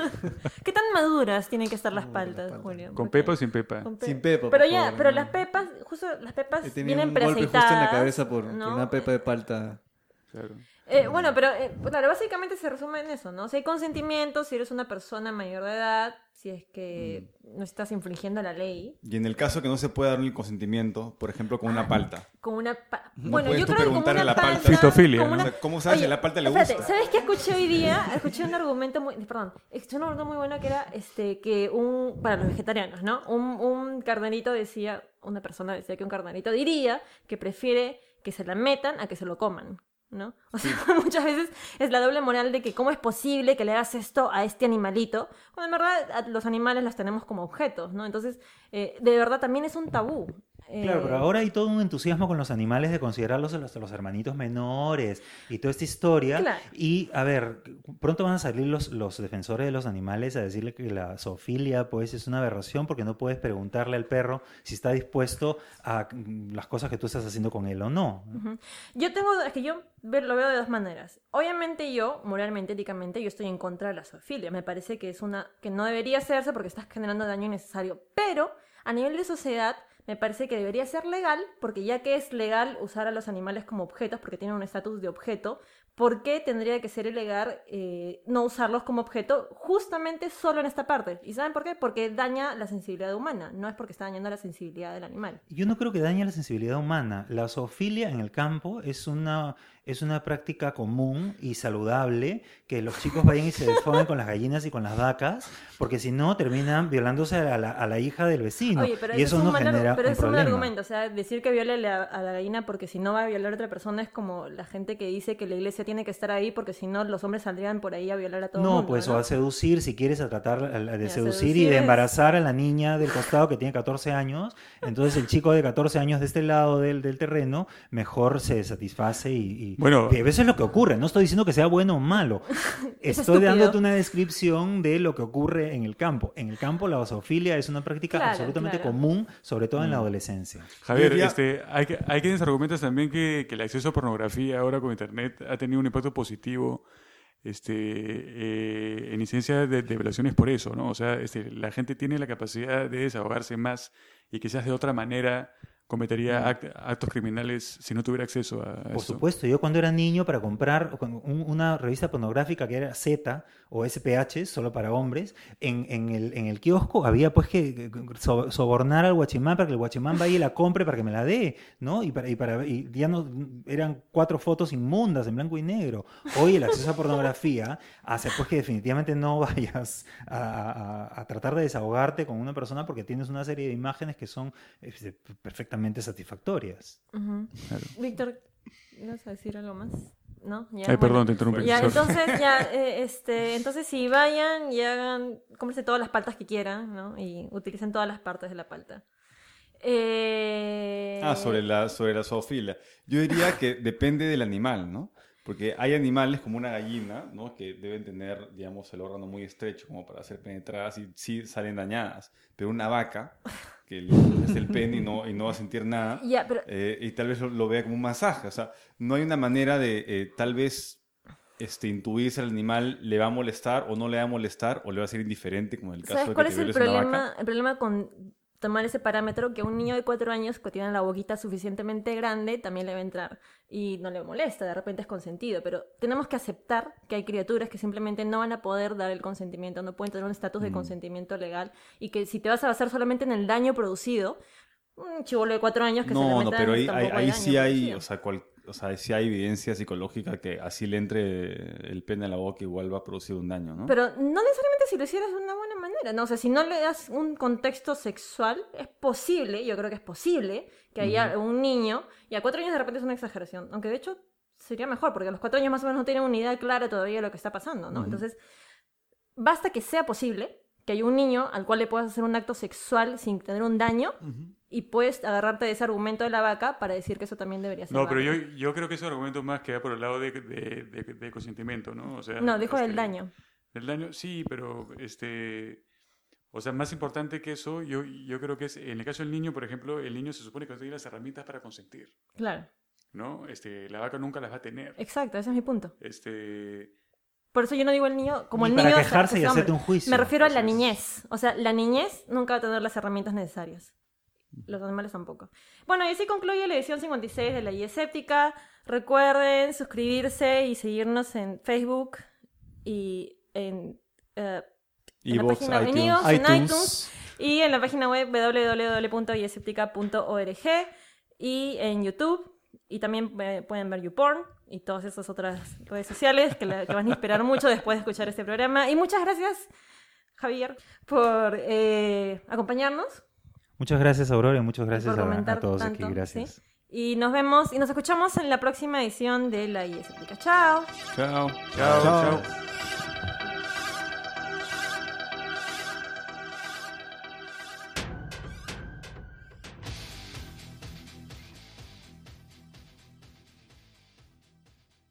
¿Qué tan maduras tienen que estar las paltas, Julio? ¿Con Porque- pepa o sin pepa? con Sin pepa, Pero por ya, favor, pero no. las pepas, justo las pepas He tenido vienen un golpe preaceitadas. justo en la cabeza por ¿no? una pepa de palta. Claro. Bueno, pero claro, básicamente se resume en eso, ¿no? Si hay consentimiento, si eres una persona mayor de edad, si es que no estás infringiendo la ley, Y en el caso que no se pueda dar un consentimiento, por ejemplo, con una palta. con una... No bueno, puedes yo tú creo que como preguntarle una a la palta. Fitofilia, como ¿no? una- O sea, ¿cómo sabes si a la palta le espérate, gusta? ¿sabes qué escuché hoy día? Escuché un argumento muy... Perdón, escuché un argumento muy bueno que era que para los vegetarianos, ¿no? Un carnerito decía, una persona decía que un carnerito diría que prefiere que se la metan a que se lo coman, ¿no? O sea, muchas veces es la doble moral de que cómo es posible que le hagas esto a este animalito, cuando en verdad a los animales los tenemos como objetos, ¿no? Entonces, de verdad también es un tabú. Claro, pero ahora hay todo un entusiasmo con los animales de considerarlos los hermanitos menores y toda esta historia. Claro. Y, a ver, pronto van a salir los defensores de los animales a decirle que la zoofilia pues es una aberración porque no puedes preguntarle al perro si está dispuesto a las cosas que tú estás haciendo con él o no. Ujú. Es que yo lo veo de dos maneras. Obviamente yo, moralmente, éticamente, yo estoy en contra de la zoofilia. Me parece que que no debería hacerse porque estás generando daño innecesario. Pero a nivel de sociedad me parece que debería ser legal, porque ya que es legal usar a los animales como objetos, porque tienen un estatus de objeto, ¿por qué tendría que ser ilegal no usarlos como objeto justamente solo en esta parte? ¿Y saben por qué? Porque daña la sensibilidad humana, no es porque está dañando la sensibilidad del animal. Yo no creo que dañe la sensibilidad humana. La zoofilia en el campo es una práctica común y saludable que los chicos vayan y se desfomen con las gallinas y con las vacas, porque si no terminan violándose a la hija del vecino. Oye, pero y eso es no un mal genera pero un es un problema. argumento, o sea, decir que viole a la gallina porque si no va a violar a otra persona es como la gente que dice que la iglesia tiene que estar ahí porque si no los hombres saldrían por ahí a violar a todo el No, mundo, pues ¿no? o a seducir, si quieres a tratar de Ya, seducir y seducir de es- embarazar a la niña del costado que tiene 14 años, entonces el chico de 14 años de este lado del terreno mejor se satisface Bueno. y a veces es lo que ocurre, no estoy diciendo que sea bueno o malo, Es estoy estúpido. dándote una descripción de lo que ocurre en el campo. En el campo la zoofilia es una práctica Claro, absolutamente claro. común, sobre todo en la adolescencia. Javier, Yo hay quienes argumentan también que el acceso a pornografía ahora con internet ha tenido un impacto positivo en incidencia de violaciones por eso, ¿no? O sea, la gente tiene la capacidad de desahogarse más y quizás de otra manera cometería actos criminales si no tuviera acceso a Por eso. supuesto, yo cuando era niño para comprar una revista pornográfica que era Z o SPH, solo para hombres, en el kiosco había pues que sobornar al guachimán para que el guachimán vaya y la compre para que me la dé, ¿no? Y ya no eran 4 fotos inmundas en blanco y negro. Hoy el acceso a pornografía hace pues que definitivamente no vayas a tratar de desahogarte con una persona porque tienes una serie de imágenes que son perfectamente satisfactorias. Ujú. Claro. Víctor, ¿vas a decir algo más? ¿No? Ya, Ay, bueno. perdón, te interrumpí. Ya, sorry. entonces, entonces si vayan y cómprense todas las paltas que quieran, ¿no? Y utilicen todas las partes de la palta. Sobre la zoofilia. Yo diría que depende del animal, ¿no? Porque hay animales como una gallina, ¿no? Que deben tener, digamos, el órgano muy estrecho como para ser penetradas y sí salen dañadas. Pero una vaca, que le es el pene y no va a sentir nada, Ya, pero y tal vez lo vea como un masaje. O sea, no hay una manera de tal vez intuir si al animal le va a molestar o no le va a molestar o le va a ser indiferente, como en el caso ¿sabes de cuál que es te el violes una problema? vaca. El problema con tomar ese parámetro, que un niño de 4 años que tiene la boquita suficientemente grande también le va a entrar y no le molesta, de repente es consentido, pero tenemos que aceptar que hay criaturas que simplemente no van a poder dar el consentimiento, no pueden tener un estatus de consentimiento legal y que si te vas a basar solamente en el daño producido, un chibolo de 4 años que se le No, meta pero tampoco ahí daño sí hay, producido. o sea, o sea, si hay evidencia psicológica que así le entre el pene a la boca igual va a producir un daño, ¿no? Pero no necesariamente si lo hicieras de una buena manera, ¿no? O sea, si no le das un contexto sexual, es posible, yo creo que es posible, que haya un niño, y a 4 años de repente es una exageración, aunque de hecho sería mejor, porque a los 4 años más o menos no tienen una idea clara todavía de lo que está pasando, ¿no? Entonces, basta que sea posible que haya un niño al cual le puedas hacer un acto sexual sin tener un daño, y puedes agarrarte de ese argumento de la vaca para decir que eso también debería ser No, válido. pero yo creo que ese argumento más queda por el lado de consentimiento, ¿no? O sea, No, dijo del daño. Del daño, sí, pero o sea, más importante que eso, yo creo que es, en el caso del niño, por ejemplo, el niño se supone que no tiene las herramientas para consentir, Claro, ¿no? La vaca nunca las va a tener. exacto, ese es mi punto. Este, Por eso yo no digo el niño como Ni el para niño... quejarse y hombre. hacerte un juicio. Me refiero a la Eso es. niñez. O sea, la niñez nunca va a tener las herramientas necesarias. Los animales tampoco. Bueno, y así concluye la edición 56 de la Guía Escéptica. Recuerden suscribirse y seguirnos en Facebook y en la iVoox, página en iTunes. iVoox, en iTunes y en la página web www.guiaescéptica.org y en YouTube. Y también pueden ver YouPorn y todas esas otras redes sociales que van a inspirar mucho después de escuchar este programa. Y muchas gracias, Javier, por acompañarnos. Muchas gracias, Aurora, y muchas gracias por a comentar todos tanto, aquí. Gracias. ¿sí? Y nos vemos y nos escuchamos en la próxima edición de La Guía Escéptica. Chao. Chao. chao.